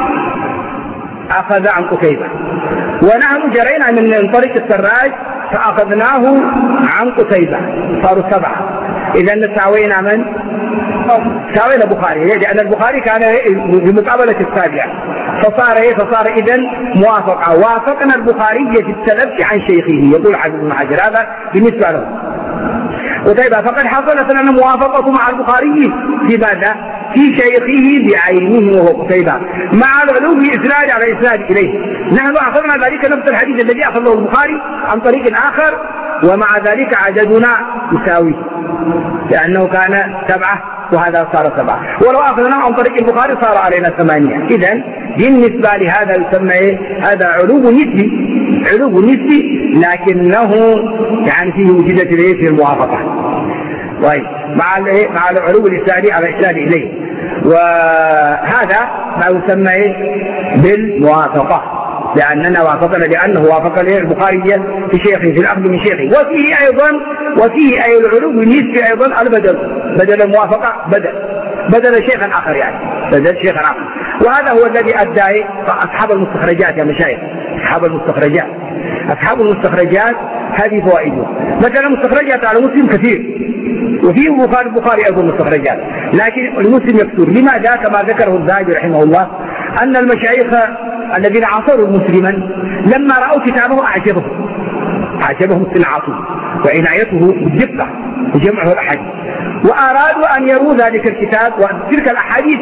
أخذ عن قتيبة، ونحن جرينا من طريق السراج فأخذناه عن قتيبة، صاروا 7. إذا ساوينا من؟ ساوينا البخاري، لأن البخاري كان بمقابلة السابعة، فصار إذن موافقة. وافقنا البخاري في التلفي عن شيخه، يقول حافظ ابن حجر هذا بالنسبة له قتيبة، فقد حصلت لنا موافقة مع البخاري في ماذا؟ في شيخه بعينه وهو قتيبة، مع العلو إسناد على إسناد إليه. نحن أخذنا ذلك نفس الحديث الذي أخذه البخاري عن طريق آخر، ومع ذلك عددنا يساوي، لأنه كان 7 وهذا صار 7. ولو أخذنا عن طريق البخاري صار علينا 8. إذن بالنسبة لهذا يسمى هذا علو نسبي، لكنه يعني فيه وجدت في الموافقة. طيب مع العلو الإسنادي على إسناد إليه، وهذا ما يسمى بالموافقة. لأننا وافقنا لأنه وافق البخاري في شيخه في الأخذ من شيخه. وفيه أي العلو النسبي أيضا البدل، بدل الموافقة بدل شيخا آخر، يعني بدل شيخا آخر. وهذا هو الذي أدى أصحاب المستخرجات يا مشايخ، أصحاب المستخرجات هذه فوائدها. مثلا مستخرجات على مسلم كثير، وفيه البخاري أيضا مستخرجات، لكن المسلم يكثر. لماذا؟ كما ذكره الذهبي رحمه الله أن المشايخ الذين عاصروا مسلما لما رأوا كتابه أعجبهم صناعته وعنايته بالدقة وجمعه الأحاديث، وأرادوا أن يروا ذلك الكتاب وتلك الأحاديث،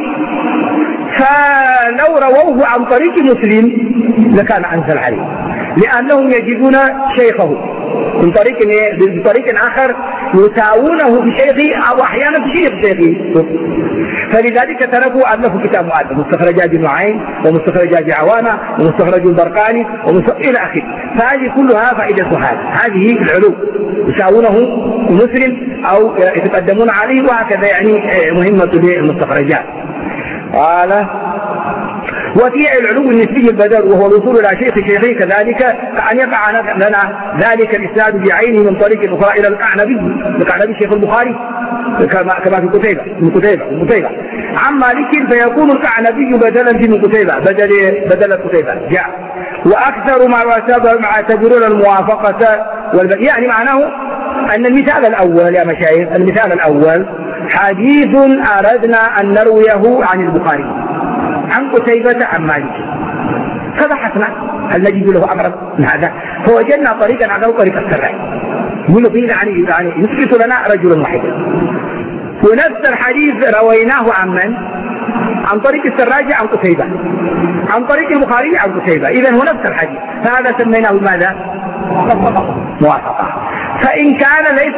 فلو رووه عن طريق مسلم لكان أنزل عليه، لأنهم يجدون شيخه بطريق آخر يساوونه بشيخه أو أحيانا بشيخ شيخه، فلذلك تركوا أن له كتاب مؤلف، مستخرجات نعيم ومستخرجات عوانة ومستخرج البرقاني إلى آخره. فهذه كلها فائدة هذه العلو، يساوونه مسلم أو يتقدمون عليه، وهكذا يعني مهمة للمستخرجات. قال وفي العلو النسبي البدل وهو الوصول إلى شيخه كذلك، كأن يقع لنا ذلك الإسناد بعينه من طريق أخرى إلى القعنبي شيخ البخاري كما في قتيبة عن مالك، فيكون القعنبي بدلا في من قتيبة بدل قتيبة جاء. وأكثر ما يعتبرون الموافقة يعني معناه أن المثال الأول يا مشايخ، المثال الأول حديث أردنا أن نرويه عن البخاري عن قتيبة عن مالك، فبحثنا هل نجد له أقرب من هذا، فوجدنا طريقا على طريق السراج، يقول يعني يثبت لنا رجل واحد، ونفس الحديث رويناه عن طريق السراج عن قتيبة، عن طريق البخاري عن قتيبة، إذن هو نفس الحديث، فهذا سميناه ماذا؟ موافقة. فإن كان ليس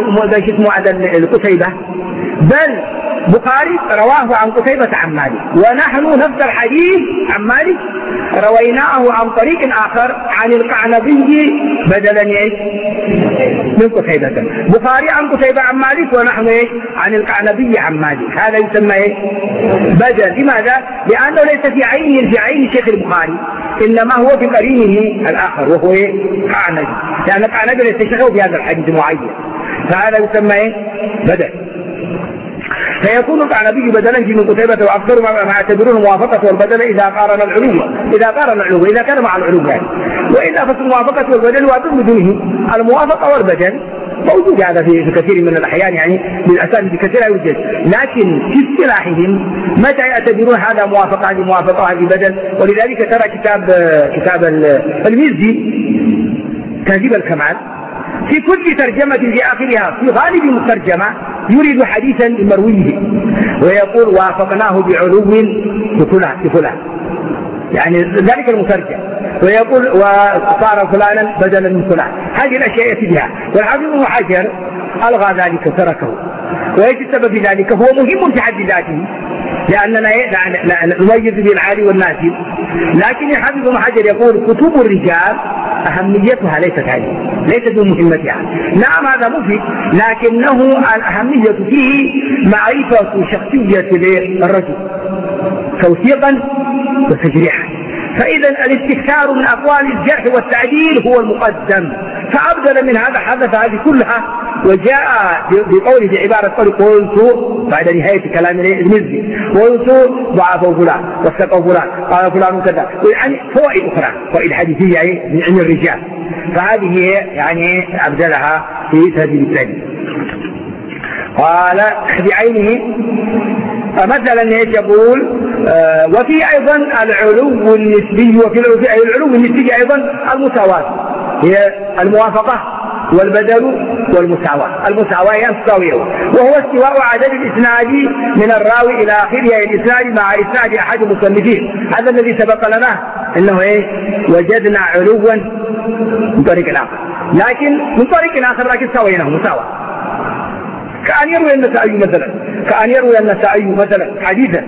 القتيبة بل بخاري رواه عن قتيبة عن مالك، ونحن نفس الحديث عن مالك رويناه عن طريق آخر عن القعنبي بدلا من قتيبة، بخاري عن قتيبة عن مالك ونحن عن القعنبي عن مالك، هذا يسمى بدل. لماذا؟ لأنه ليس في عين شيخ البخاري، إنما هو في قرينه الآخر وهو قعنبي، لأن القعنبي ليس شيخه في هذا الحديث معين، فهذا يسمى بدل. فيكون القعنبي بدلا في من قتيبة، وأكثر ما يعتبرونه موافقة والبدل إذا قارن العلو إذا كان مع العلو يعني، وإذا فالموافقة والبدل واجب بدونه. الموافقة والبدل موجود هذا في كثير من الأحيان، يعني بالأسانيد كثيرة يوجد، لكن في اصطلاحهم متى يعتبرون هذا موافقة، هذه موافقة وهذه بدل. ولذلك ترى كتاب المزي تهذيب الكمال في كل ترجمة في آخرها في غالب الترجمة يريد حديثا لمرويه ويقول وافقناه بعلو بفلان، يعني ذلك المترجم، ويقول وصار فلانا بدلا من فلان. هذه الأشياء يأتي بها، والحافظ ابن حجر ألغى ذلك وتركه. وإيش السبب في ذلك؟ هو مهم في حد ذاته، لأننا نميز به العالي والنازل، لكن الحافظ ابن حجر يقول كتب الرجال أهميتها ليست بمهمتها. نعم هذا مفيد، لكنه الأهمية فيه معرفة شخصية الرجل توثيقا وتجريحا، فإذا الاستكثار من أقوال الجرح والتعديل هو المقدم، فأبدل من هذا حدث هذه كلها وجاء بقوله بعبارة قلت بعد نهاية كلام المزي قلت ضعفوا فلان واستقوا فلان قال فلان كذا، يعني فوائد أخرى فوائد حديثية من علم الرجال، فهذه يعني أبدلها في تهذيب الثاني. قال بعينه مثلا يقول وفي أيضا العلو النسبي، وفي العلو النسبي أيضا المساواة، هي الموافقة والبدل والمساواة. المساواة هي التساوية، وهو استواء عدد الإسناد من الراوي إلى آخره الإسناد مع إسناد أحد المصنفين. هذا الذي سبق لنا إنه وجدنا علوا من طريق آخر، لكن من طريق آخر لكن سويناه مساواة. كأن يروي النسائي مثلا حديثا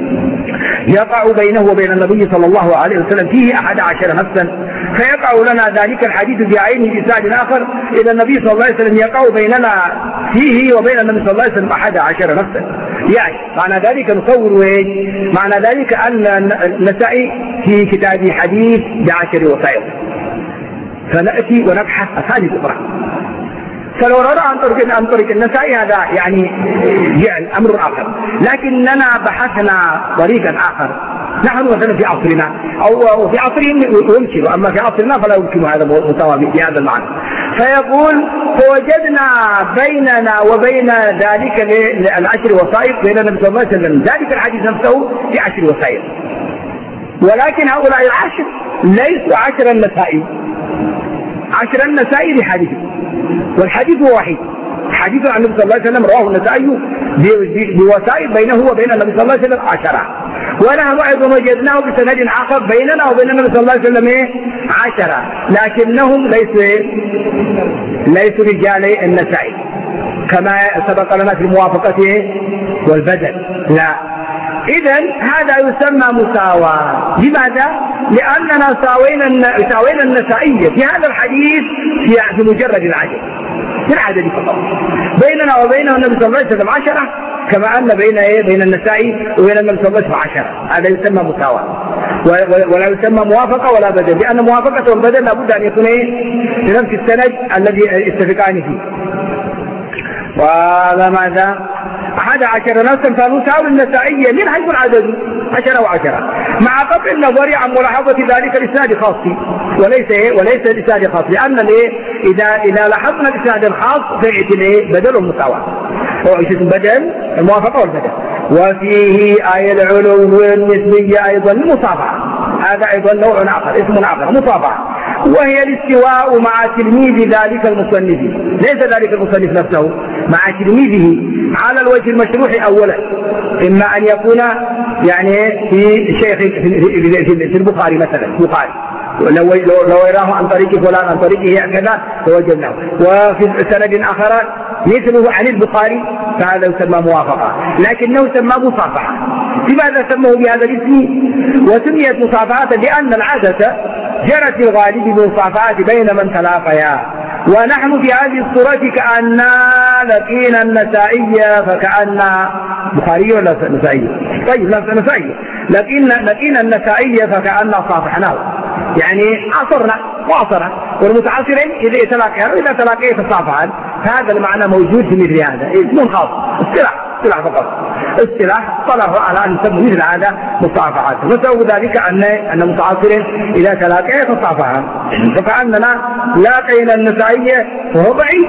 يقع بينه وبين النبي صلى الله عليه وسلم فيه 11 نفسا، فيقع لنا ذلك الحديث بعينه بإسناد آخر إلى النبي صلى الله عليه وسلم يقع بيننا فيه وبين النبي صلى الله عليه وسلم 11 نفسا، يعني معنى ذلك نصور معنى ذلك أن النسائي في كتابه حديث ب10 وسائط، فنأتي ونبحث أساليب أخرى. فلو رأى عن طريق النسائي هذا يعني جعل أمر آخر، لكننا بحثنا طريقا آخر. نحن مثلا في عصرنا أو في عصرهم يمكن، أما في عصرنا فلا يمكن هذا المتوابع في هذا المعنى. فيقول فوجدنا بيننا وبين ذلك 10 وسائط بين النبي صلى الله عليه وسلم، ذلك الحديث نفسه في 10 وسائط، ولكن هؤلاء 10 ليسوا 10 النسائي، 10 النسائي بحديث، والحديث هو واحد. حديث عن النبي صلى الله عليه وسلم رواه النسائي بوسائط بينه وبين النبي صلى الله عليه وسلم 10، ونحن أيضا وجدناه بسند آخر بيننا وبين النبي صلى الله عليه وسلم 10، لكنهم ليسوا رجالي النسائي كما سبق لنا في الموافقة والبدل، لا. إذن هذا يسمى مساواة. لماذا؟ لأننا ساوينا النسائية في هذا الحديث في مجرد العدد، في العدد فقط. بيننا وبينه النبي صلى الله عليه وسلم 10، كما أن بين النسائي وبين النبي صلى الله عليه وسلم 10. هذا يسمى مساواة، ولا يسمى موافقة ولا بدل، لأن موافقة والبدل لابد أن يكون في نفس السند الذي يتفقان فيه. وهذا ماذا؟ 11 نفسا فنساوي النسائية من حيث العدد 10 و10، مع قطع النظر عن ملاحظة ذلك الإسناد خاصي وليس الإسناد خاص، لأن إذا لاحظنا الإسناد الخاص فيأتي بدل المساواة، بدل الموافقة والبدل. وفيه آية العلو النسبية أيضا المصافحة، هذا أيضا نوع آخر، اسم آخر، مصافحة، وهي الاستواء مع تلميذ ذلك المصنف، ليس ذلك المصنف نفسه، مع تلميذه على الوجه المشروح أولا، إما أن يكون يعني في شيخ في البخاري مثلا، البخاري لو يراه عن طريق فلان عن طريقه هكذا فوجدناه، وفي سند آخر مثله عن البخاري فهذا يسمى موافقة، لكنه يسمى مصافحة. لماذا سموه بهذا الاسم؟ وسميت مصافحة لأن العادة جرت الغالب بالمصافحات بين من تلاقيا، ونحن في هذه الصورة كأننا لقينا النسائية، فكأن بخاري ولا نسائي؟ طيب لا نسائي، لقينا النسائية فكأن صافحناه، يعني عصرنا وعصرنا، والمتعاصرين إذا تلاقيا تصافحا. هذا المعنى موجود في مثل هذا، اسم خاص، اصطلاح فقط، اصطلاح طلعوا على أن يسموا مثل هذا مصافحات، وسبب ذلك أن المتعاصرين إذا تلاقيا تصافحا، فكأننا لاقينا النسائية وهو بعيد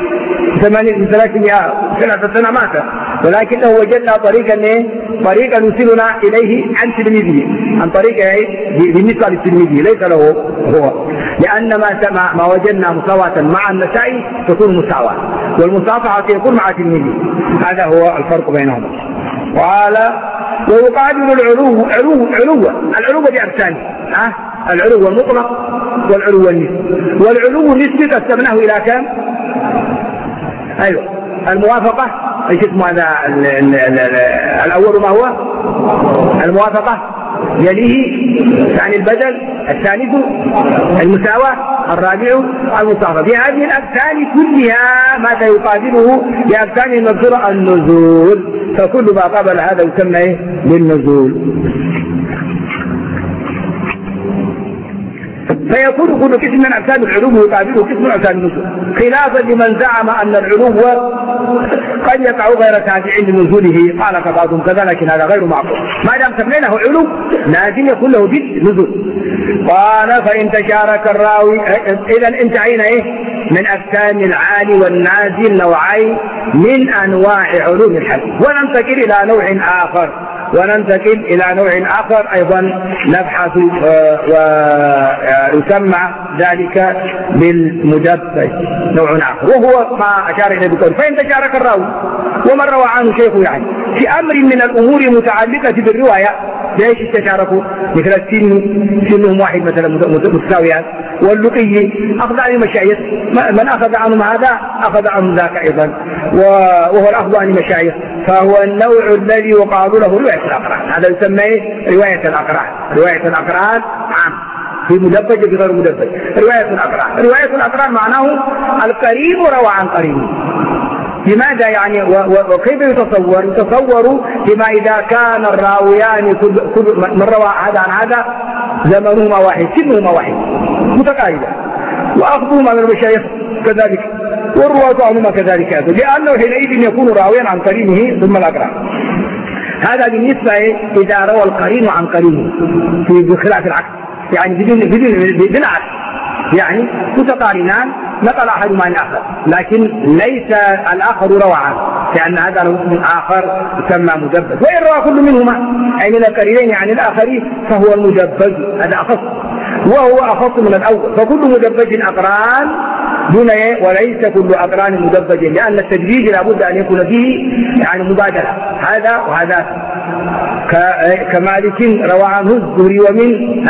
300 سنة مات، ولكنه وجدنا طريقا يوصلنا إليه عن تلميذه، عن طريق بالنسبة للتلميذ ليس له هو، لأن ما وجدنا مساواة مع النسائي تكون مساواة، والمصافحة يكون مع تلميذه، هذا هو الفرق بينهما. وقال ويقابل العلو بأقسام، العلو المطلق والعلو النسبي. والعلو النسبي قسمناه إلى كم؟ أيوه، الموافقة، ايش اسمه هذا؟ الأول ما هو؟ الموافقة، يليه يعني البدل، الثالث المساواة، الرابع المصافحة. في هذه الأقسام كلها ماذا يقابله بأقسام المذكورة؟ النزول، فكل ما قبل هذا يسمى بالنزول. فيكون كل قسم من أقسام العلو يقابله قسم من أقسام النزول، خلافا لمن زعم أن العلو قد يقع غير تابع لنزوله، قال بعضهم كذا، لكن هذا غير معقول، ما دام سميناه علو لازم يكون له ضد نزول. قال فإن تشارك الراوي، إذا انتهينا من أقسام العالي والنازل، نوعين من أنواع علوم الحديث، وننتقل إلى نوع آخر أيضا نبحث ويسمى ذلك بالمدبج، نوع آخر، وهو ما أشار إليه بقول فإن تشارك الراوي ومن روى عنه شيخه يعني في أمر من الأمور المتعلقة بالرواية. ليش تشاركوا؟ مثل سنهم واحد مثلا متساويان، واللقي أخذ عن المشايخ، من أخذ عنهم هذا أخذ عنهم ذاك أيضا، وهو الأخذ عن المشايخ، فهو النوع الذي يقال له رواية الأقران، هذا يسمى رواية الأقران. رواية الأقران عام، في مدبج وفي غير مدبج. رواية الأقران معناه القريب روى عن قريب، لماذا يعني وكيف يتصور؟ يتصور بما إذا كان الراويان كل من روى هذا عن هذا زمنهما واحد، سنهما واحد متقاربة، وأخذهما من المشايخ كذلك، والرواة عنهما كذلك، لأنه حينئذ يكون راويا عن قرينه ثم الأقران. هذا بالنسبة إذا روى القرين عن قرينه بخلاف العكس، يعني بدون عكس، يعني متقارنان نقل أحدهما عن الآخر، لكن ليس الآخر روى عنه، لأن هذا له آخر يسمى مدبج. وإن روى كل منهما أي من القرينين عن الآخر فهو المدبج، هذا أخص، وهو أخص من الأول. فكل مدبج أقران دون وليس كل أقران مدبج، لأن التدريج لابد أن يكون فيه يعني مبادلة، هذا وهذا. كمالك روى عنه الزهري ومن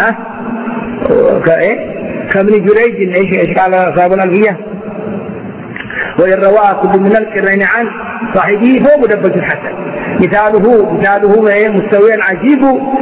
كابن جريج، ايش قال صاحب الألفية؟ وإن روى كل من القرين عن صاحبه فهو مدبج حسن. مثاله مستويا عجيب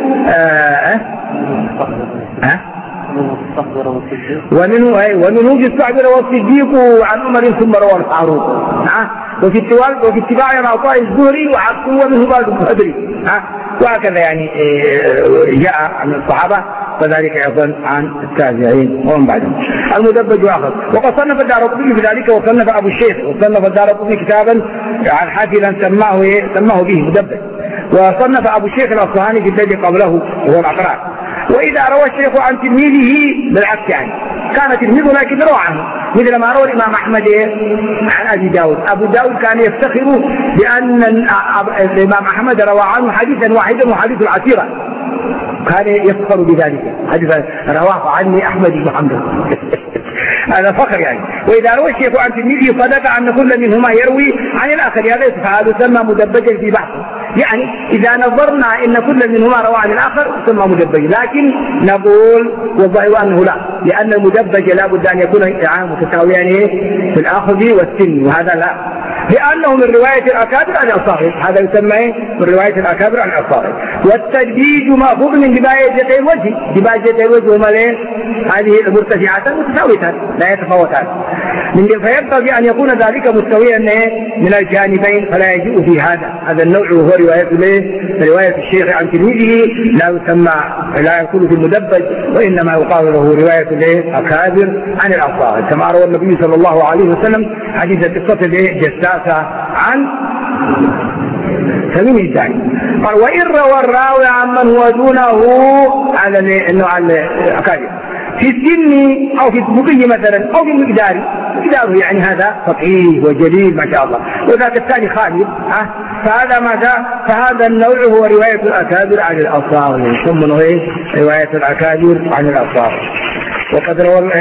ومنه يستحضر والصديق عن عمر ثم روى الفاروق، وفي اتباع عطاء الزهري وعقوه منه بعض الخدري، وهكذا يعني جاء عن الصحابة وذلك أيضا عن التابعين ومن بعدهم. المدبج واخر. وقد صنف الدارقطني بذلك، وصنف أبو الشيخ، وصنف الدارقطني كتابا عن حافلا سماه به مدبج، وصنف أبو الشيخ الأصفهاني في الذي قبله وهو الأقران. وإذا روى الشيخ عن تلميذه بالعكس، يعني كان تلميذه لكن روى عنه، مثل ما روى الإمام أحمد عن أبي داود. أبو داود كان يفتخر بأن الإمام أحمد روى عنه حديثا واحدا وحديث العسيرة، كان يفخر بذلك، حديثا رواه عني أحمد بن محمد هذا فخر يعني. وإذا روى الشيخ عن تلميذه صدق أن كل منهما يروي عن الآخر، هذا يسمى مدبجا في بحثه. يعني إذا نظرنا إن كل منهما روى عن الآخر يسمى مدبج، لكن نقول والظاهر أنه لا، لأن المدبج لا بد أن يكون متساويان في الأخذ والسن، وهذا لا، لأنه من رواية الأكابر عن الأصاغر، هذا يسمى من رواية الأكابر عن الأصاغر. والتدبيج مأخوذ من دباجتي الوجه، دباجتي الوجه هما هذه المرتفعات متساويتان لا يتفاوتان، فينبغي أن يكون ذلك مستويا من الجانبين، فلا يجيء في هذا النوع، وهو رواية الشيخ عن تلميذه لا يكون في المدبج، وإنما يقال له رواية الأكابر عن الأصاغر، كما روى النبي صلى الله عليه وسلم حديث قصة جساسة عن تميم الداري. قال وإن روى الراوي عمن هو دونه على الأكابر في السن أو في البقي مثلا أو في المقدار، مقداره يعني هذا فقيه وجليل ما شاء الله، وذاك الثاني خالد، فهذا ماذا؟ فهذا النوع هو رواية الأكابر عن الأصاغر، ثم رواية الأكابر عن الأصاغر. وقد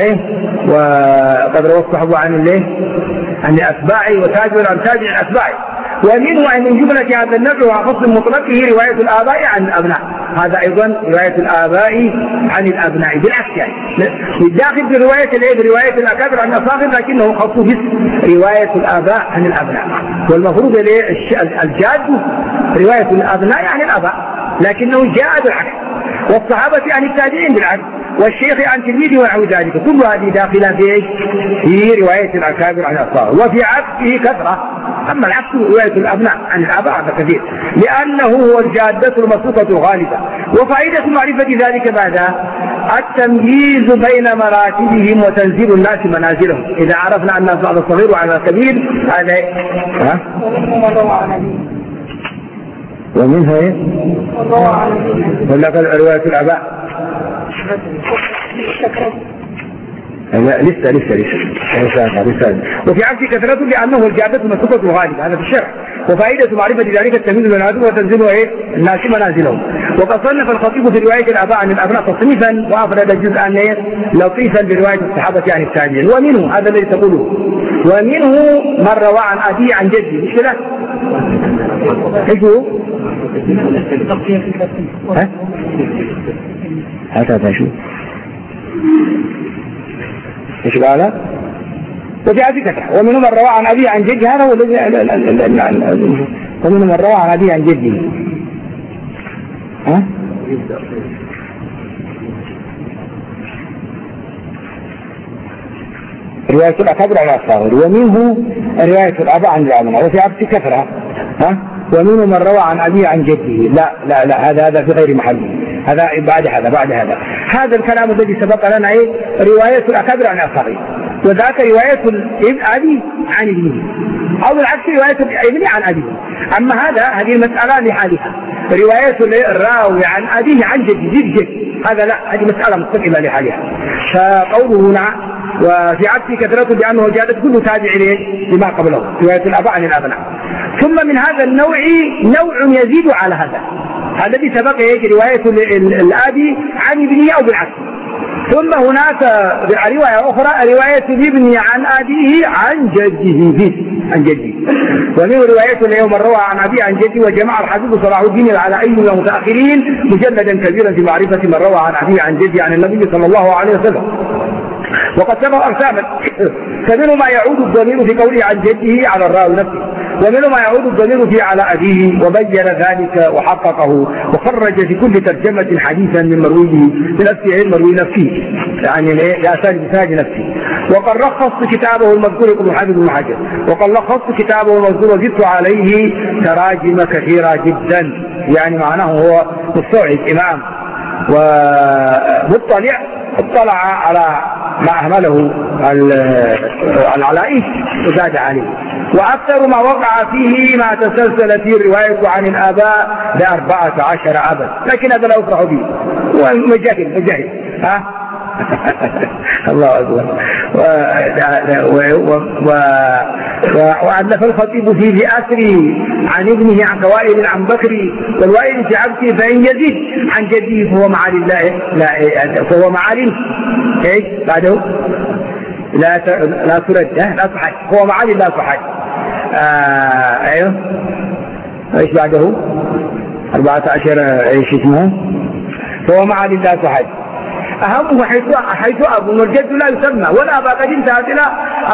روى الصحابة عن الأتباع وتابع عن تابع الأتباع. ومنه أن من جملة هذا النوع وخص مطلقه رواية الآباء عن الأبناء، هذا أيضا رواية الآباء عن الأبناء بالعكس، يعني الداخل في رواية الأكابر عن الأصاغر، لكنه خص باسم رواية الآباء عن الأبناء. والمفروض الجاد رواية الأبناء عن الآباء، لكنه جاء بالعكس، والصحابة عن التابعين بالعكس، والشيخ عن تلميذه ونحو ذلك، كل هذه داخلة في رواية الأكابر عن الأصاغر. وفي عكسه كثرة، أما العكس رواية الأبناء عن الآباء هذا كثير، لأنه هو الجادة المسلوقة الغالبة. وفائدة معرفة ذلك بعد التمييز بين مراتبهم وتنزيل الناس منازلهم. إذا عرفنا أن بعض الصغير وعلى الكبير هذا ومنها ولا رواية الآباء لا لسه. وفي عكس كثرته لأنه الجادة المسلوقة الغالبة، هذا في الشرع. وفائدة معرفة ذلك التمييز بين المنازل وتنزيل الناس منازلهم. وقد صنف الخطيب في رواية الآباء عن الأبناء تصنيفا، وأفرد جزءا لطيفا برواية الصحابة عن التابعين. ومنه هذا الذي تقوله، ومنه من روى عن أبيه عن جده، مش كده؟ هكذا شو ايش قال؟ وفي هذه كثرة. ومنهم من روى عن أبيه عن جده، هذا هو الذي ومنهم من روى عن أبيه عن جده. رواية الأكابر عن الأصاغر، ومنه رواية الآباء عن الأبناء، وفي عبد كثرة ومنه من روى عن أبيه عن جده. لا لا لا، هذا في غير محله، هذا بعد هذا الكلام الذي سبق لنا رواية الأكابر عن الأصاغر، وذاك رواية الأبي عن ابنه، أو بالعكس رواية الابن عن أبيه. أما هذه المسألة لحالها، رواية الراوي عن أبيه عن جده هذا لا، هذه مسألة مستقلة لحالها. فقوله هنا وفي عكس كثرته بأنه جادت كل تابع لما قبله، رواية الآباء عن الأبناء. ثم من هذا النوع نوع يزيد على هذا الذي سبق رواية الآبي عن ابنه أو بالعكس. ثم هناك رواية أخرى رواية الابن عن أبيه عن جده ومن رواية يوم روى عن أبيه عن جده، وجمع الحبيب صلاح الدين العلائي من المتأخرين مجلدا كبيرا في معرفة من روى عن أبيه عن جده عن النبي صلى الله عليه وسلم. وقد سبق أقساما، فمنه ما يعود الضمير في قوله عن جده على الراوي نفسه، ومنه ما يعود الضمير فيه على أبيه، وبين ذلك وحققه وخرج في كل ترجمة حديثا من مرويه بنفسه مروي نفسه، يعني لأساليب نفسه. وقد لخصت كتابه المذكور ابن حافظ بن حجر، وقد لخصت كتابه المذكور وزدت عليه تراجم كثيرة جدا، يعني معناه هو مستوعب إمام ومطلع، اطلع على ما أهمله العلائي وزاد عليه. وأكثر ما وقع فيه ما تسلسل فيه الرواية عن الآباء ب14 أبا، لكن هذا لا يفرح به، ومجاهد الله أكبر. وألف الخطيب فيه بأسري عن ابنه عن كوائل عن بكري، والوائل في عبده فإن يزيد عن جده فهو معالي الله، فهو معالي ايش بعده لا ترد لا صحيح، هو معالي لا صحيح. ايوه ايش بعده 14 ايش اسمه، فهو معالي لا صحيح. أهمه حيث أبو والجد لا يسمى، والآباء قد انتهت إلى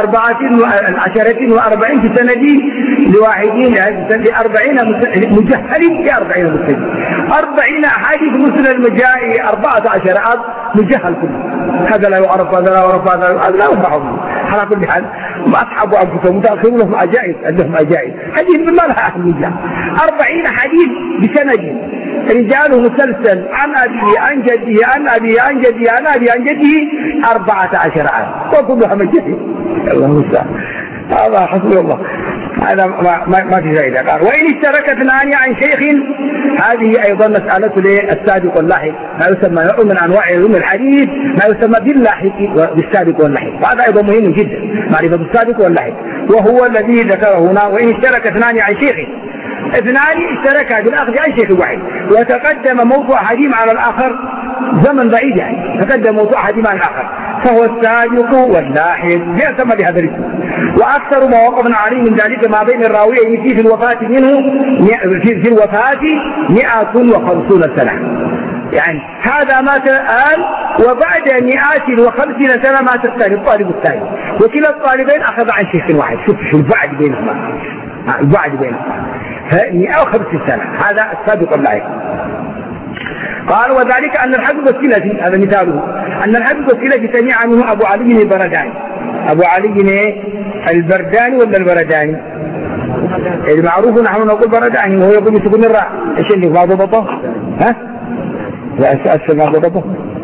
40 في سندي لواحدين ل40 مجهل ل40 مسلم، 40 أحاديث مسلم المجائي 14 أب مجهل كله. هذا لا يعرف، هذا لا يعرف، هذا لا يفرح به. على كل حال أصحاب أنفسهم متأخرون لهم أجائز حديث ما لها أهل 40 حديث بسند رجاله مسلسل عن أبيه عن جده عن أبيه عن جده عن أبيه عن جده 14 عام، وكلها مجهل. الله المستعان. هذا حسبي الله، هذا ما في فائدة. قال وإن اشترك اثنان عن شيخ، هذه أيضا مسألة السابق واللاحق، ما يسمى نوع من أنواع علوم الحديث ما يسمى باللاحق بالسابق واللاحق، وهذا أيضا مهم جدا معرفة السابق واللاحق، وهو الذي ذكره هنا. وإن اشترك اثنان عن شيخ، اثنان اشتركا بالأخذ عن شيخ واحد، وتقدم موضوع أحدهما على الآخر زمن بعيد، يعني تقدم موضوع أحدهما على الآخر، فهو السابق واللاحق يسمى بهذا الاسم. وأكثر ما وقفنا عليه من ذلك ما بين الراويين في الوفاة منه في الوفاة 150 سنة، يعني هذا مات الآن وبعد 150 سنة مات الثاني الطالب الثاني، وكلا الطالبين أخذ عن شيخ واحد. شوف البعد بينهما، البعد بينهما 150 سنة، هذا السابق واللاحق. قال وذلك أن الحبيب السلفي، هذا مثاله، أن الحبيب السلفي سمع منه أبو علي البرداني. أبو علي البرداني ولا البرداني؟ المعروف نحن نقول برداني، وهو يقول بسكون الراء. ايش اللي ما ضبطه؟ ها؟ لا أسأل ما ضبطه؟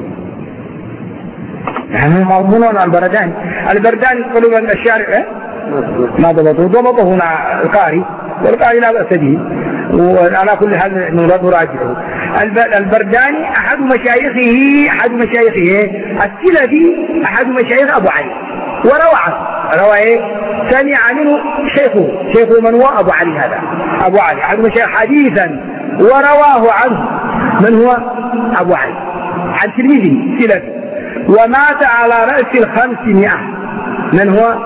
نحن معروفون عن البرداني. البرداني يقولوا من الشارع ما ضبطه هنا القاري، والقاري لا بأس به، وعلى كل حال نراجعه. البرداني أحد مشايخه السلفي أحد مشايخ أبو علي، وروى سمع منه شيخه من هو أبو علي، هذا أبو علي أحد مشايخ حديثا، ورواه عنه من هو أبو علي عن تلميذه سلفي، ومات على رأس 500. من هو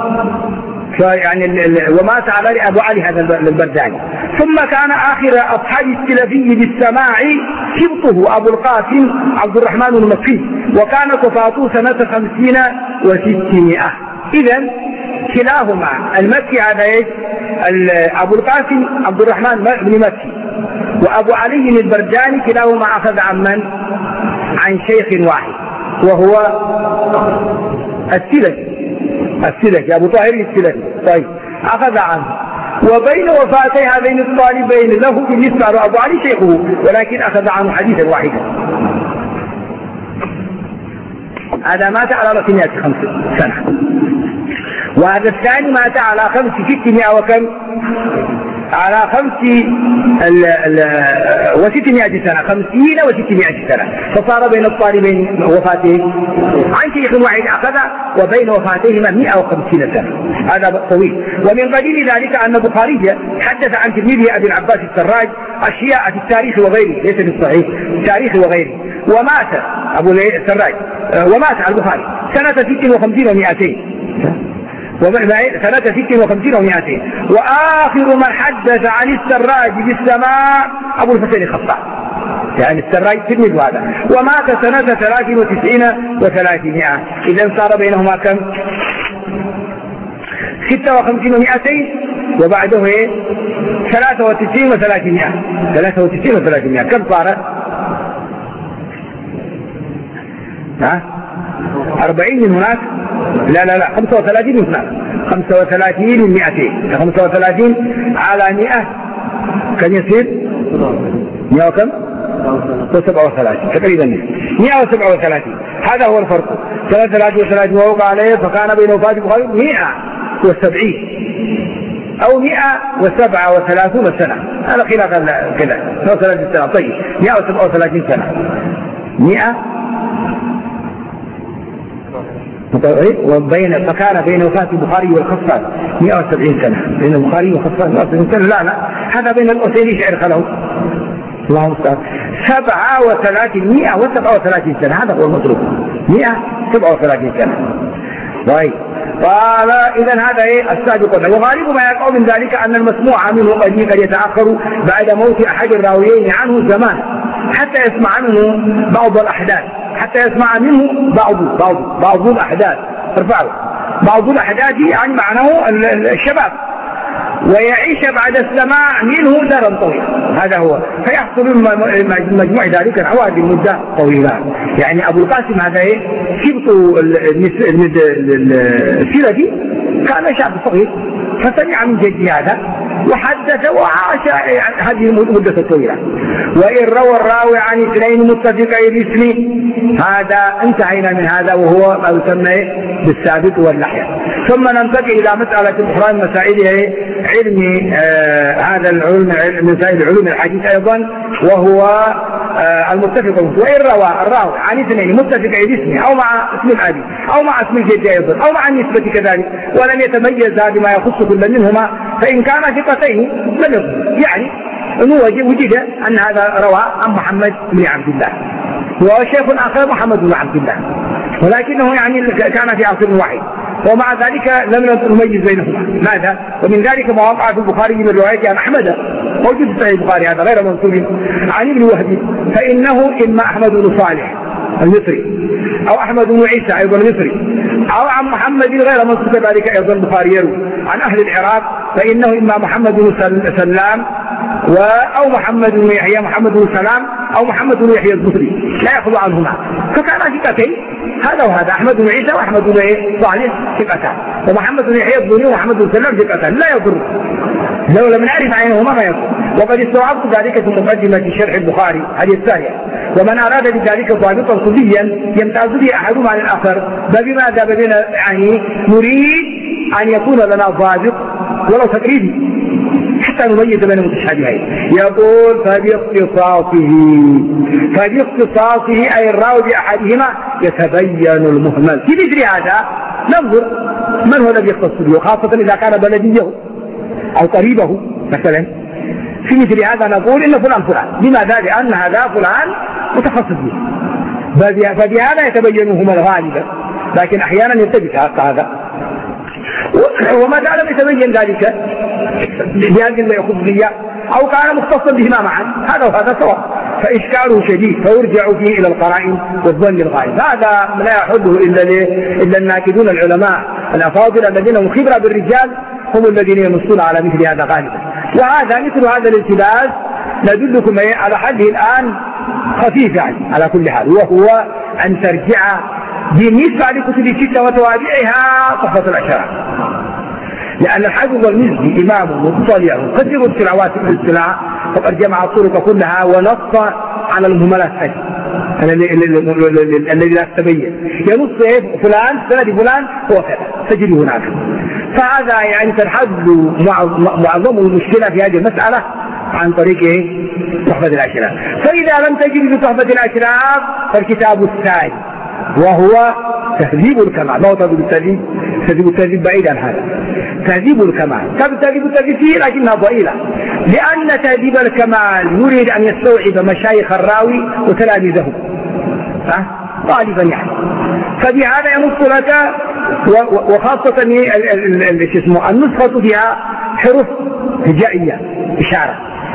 يعني ومات على أبو علي هذا البرداني. ثم كان آخر أصحاب السلفي بالسماع سبطه أبو القاسم عبد الرحمن المكي، وكان وفاته سنة 50 و600. إذن كلاهما المكي هذا أبو القاسم عبد الرحمن بن مكي، وأبو علي البرداني كلاهما أخذ عن من؟ عن شيخ واحد وهو السلفي. السلفي أبو طاهر السلفي. طيب أخذ عنه. وبين وفاتي هذين الطالبين له بالنسبة لأبو علي شيخه، ولكن أخذ عنه حديثا واحدا. هذا مات على 205 سنة، وهذا الثاني مات على 600 وكم؟ على 600 سنة، 50 و600 سنة، فصار بين الطالبين وفاتهم عن شيخ واحد أخذ، وبين وفاتهما 150 سنة. هذا طويل. ومن قبيل ذلك أن البخاري حدث عن تلميذه أبي العباس السراج أشياء في التاريخ وغيره، ليس في الصحيح، التاريخ وغيره. ومات أبو السراج ومات البخاري سنة 56 و200، سنة 56 و200. وآخر من حدث عن السراج بالسماع أبو الحسين الخطاب، يعني السراج تلميذ هذا، ومات سنة 93 و300. إذا صار بينهما كم؟ 56 و200، وبعده 93 و300. 93 و300 كم صارت؟ 40 من هناك؟ لا 35 من هناك. 35 من 200. 35 على 100 كم يصير؟ 100 وكم؟ 37 تقريبا 137. هذا هو الفرق. 33 ووقع عليه، فكان بين وفاة البخاري 170 أو 137 سنة. هذا خلاف كذا 130 سنة. طيب 137 سنة 100 وبين، فكان بين وفاة البخاري والخصاص 170 سنة. بين البخاري والخصاص 170 سنة. لا هذا بين الأسيري شعر خلوه الله المستعان 137 سنة. هذا هو المطلوب 137 سنة. طيب قال إذا هذا السابق. وغالب ما يقع من ذلك أن المسموع منه قد يتأخر بعد موت أحد الراويين عنه زمان حتى يسمع منه بعض الأحداث، حتى يسمع منه بعض الأحداث. ارفعوا بعض الأحداث يعني معناه الشباب، ويعيش بعد السماع منه دارا طويلة. هذا هو، فيحصل مجموع ذلك الحوادث مدة طويلة. يعني أبو القاسم هذا سبط السلفي كان شاب صغير، فسمع من جدي هذا وحدث وعاش هذه المدة الطويلة. وإن روى الراوي عن اثنين متفقي الاسم، هذا انتهينا من هذا، وهو ما يسمى بالسابق واللحية. ثم ننتقل إلى مسألة أخرى من مسائل علم هذا العلم، مسائل علوم الحديث أيضا، وهو المتفق. وإن روى الراوي عن اثنين متفقي الاسم أو مع اسم الأبي أو مع اسم الجد أيضا أو مع النسبة كذلك، ولم يتميز بما يخص كل منهما، فإن كان ثقتين لم يضر. يعني أنه وجد أن هذا روى عن محمد بن عبد الله، وشيخ آخر محمد بن عبد الله، ولكنه يعني كان في عصر واحد، ومع ذلك لم نميز بينهما. ماذا؟ ومن ذلك ما وقع في البخاري من رواية عن أحمد، موجود في صحيح البخاري هذا غير منصوب، عن ابن وهب، فإنه إما أحمد بن صالح المصري أو أحمد بن عيسى أيضا المصري، أو عن محمد غير منصوب كذلك أيضا البخاري يروي عن أهل العراق، فإنه إما محمد بن سلام أو محمد بن يحيى محمد بن سلام أو محمد بن يحيى البصري، لا يأخذ عنهما، فكان ثقتين. هذا وهذا أحمد بن عيسى وأحمد بن صالح ثقتان، ومحمد بن يحيى البصري ومحمد بن سلام ثقتان، لا يضر لو لم نعرف عينهما ما يضر. وقد استوعبت ذلك في مقدمة شرح البخاري هذه الثانية. ومن أراد بذلك ضابطا كليا يمتاز به أحدهما عن الآخر، بماذا بدنا يعني نريد أن يكون لنا ضابط ولو تقريبي حتى نميز بين المتشابهين. يقول فباختصاصه أي الراوي بأحدهما يتبين المهمل. في مثل هذا ننظر من هو الذي يختص به، وخاصة إذا كان بلديه أو قريبه مثلا. في مثل هذا نقول إن فلان لماذا؟ لأن هذا فلان متخصص به، فبهذا يتبين المهمل غالبا، لكن أحيانا يلتبس هذا. ومتى لم يتبين ذلك بهذه الخصوصية أو كان مختصا بهما معا، هذا وهذا سواء، فإشكاله شديد، فيرجع فيه إلى القرائن والظن الغالب. هذا لا يحده إلا الناكدون العلماء الأفاضل الذين هم خبرة بالرجال، هم الذين ينصون على مثل هذا غالبا. وهذا مثل هذا الالتباس ندلكم على حله الآن خفيف يعني على كل حال، وهو أن ترجع بالنسبة لكتب الستة وتوابعها تحفة الأشراف، لأن الحافظ المزي إمام مطلع كثير الاطلاع فقد جمع الطرق كلها ونص على المهملات الذي لا تبين، ينص فلان سند فلان هو كذا تجري هناك. فهذا يعني تنحل معظم المشكلة في هذه المسألة عن طريق تحفة الأشراف. فإذا لم تجد بتحفة الأشراف فالكتاب الثاني وهو تهذيب الكمال. ما هو تهذيب التهذيب؟ تهذيب التهذيب بعيد عن هذا. تهذيب الكمال تهذيب التهذيب فيه لكنها ضئيلة، لأن تهذيب الكمال يريد أن يستوعب مشايخ الراوي وتلاميذه طالبا يعني، فبهذا ينص لك. وخاصة النسخة فيها حروف هجائية إشارة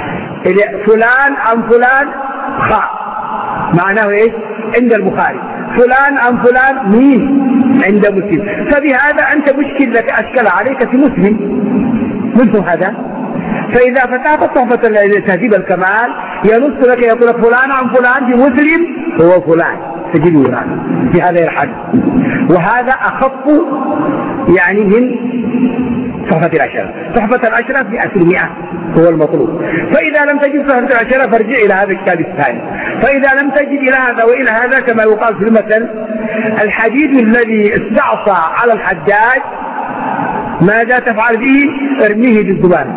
فلان عن فلان خاء معناه ايش عند البخاري، فلان عن فلان مين عند مسلم. فبهذا أنت مشكل لك أشكل عليك في مسلم هذا. فإذا فتحت تحفة تهذيب الكمال ينص لك يقول فلان عن فلان في مسلم هو فلان تجده هناك في هذا الحد، وهذا أخف يعني من تحفة الأشراف. تحفة الأشراف 100% هو المطلوب. فإذا لم تجد تحفة الأشراف فارجع إلى هذا الكتاب الثاني. فإذا لم تجد إلى هذا وإلى هذا كما يقال في المثل الحديد الذي استعصى على الحداد ماذا تفعل به؟ ارميه بالذبان.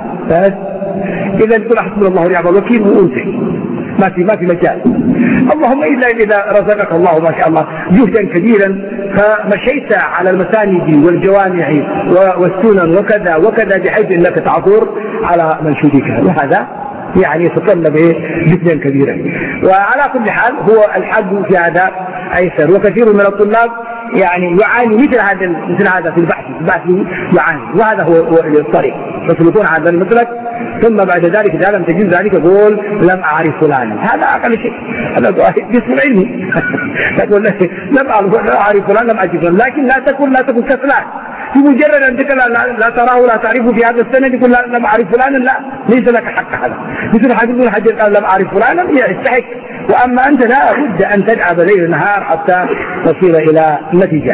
إذا تقول حسبنا الله ونعم الوكيل وأنتهي، ما في مجال. اللهم إلا إذا رزقك الله ما شاء الله جهدا كبيرا فمشيت على المساند والجوامع والسنن وكذا وكذا بحيث أنك تعثر على منشودك، وهذا يعني يتطلب جهدا كبيرا. وعلى كل حال هو الحد في هذا أيسر، وكثير من الطلاب يعني يعاني مثل هذا في البحث يعاني، وهذا هو الطريق. يسلكون هذا المسلك ثم بعد ذلك إذا لم تجد ذلك يقول لم أعرف فلانا، هذا أقل شيء، هذا جسم علمي. تقول لم أعرف فلانا لم أجد فلانا، لكن لا تكن كسلان في مجرد أنك لا تراه لا تعرفه في هذا السند يقول لم أعرف فلانا، لا ليس لك حق هذا. مثل حديث ابن حجر قال لم أعرف فلانا يستحق، وأما أنت لا بد أن تدعب ليل النهار حتى تصل إلى نتيجة.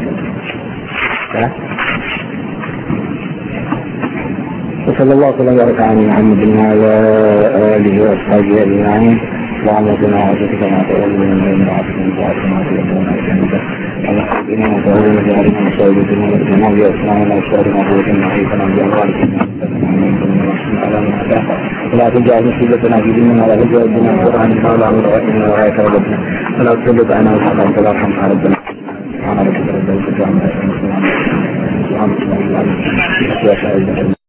وصلى الله وسلم على محمد وعلى آله وأصحابه أجمعين. اللهم صل على سيدنا محمد اللهم اهدنا وتولنا وجعلنا مصائبين ونجعلنا بأسمائنا وأبصارنا وقوتنا وحيثنا بأموالنا ولا تجعل مصيبتنا في ديننا ولا تجعل الدنيا أكبر همنا ولا مبلغ علمنا ولا ربنا ولا تسلط علينا بالحق ولا ترحمنا ربنا. سبحان ربك رب العزة عما يصفون وسلام على المرسلين والحمد لله رب العالمين.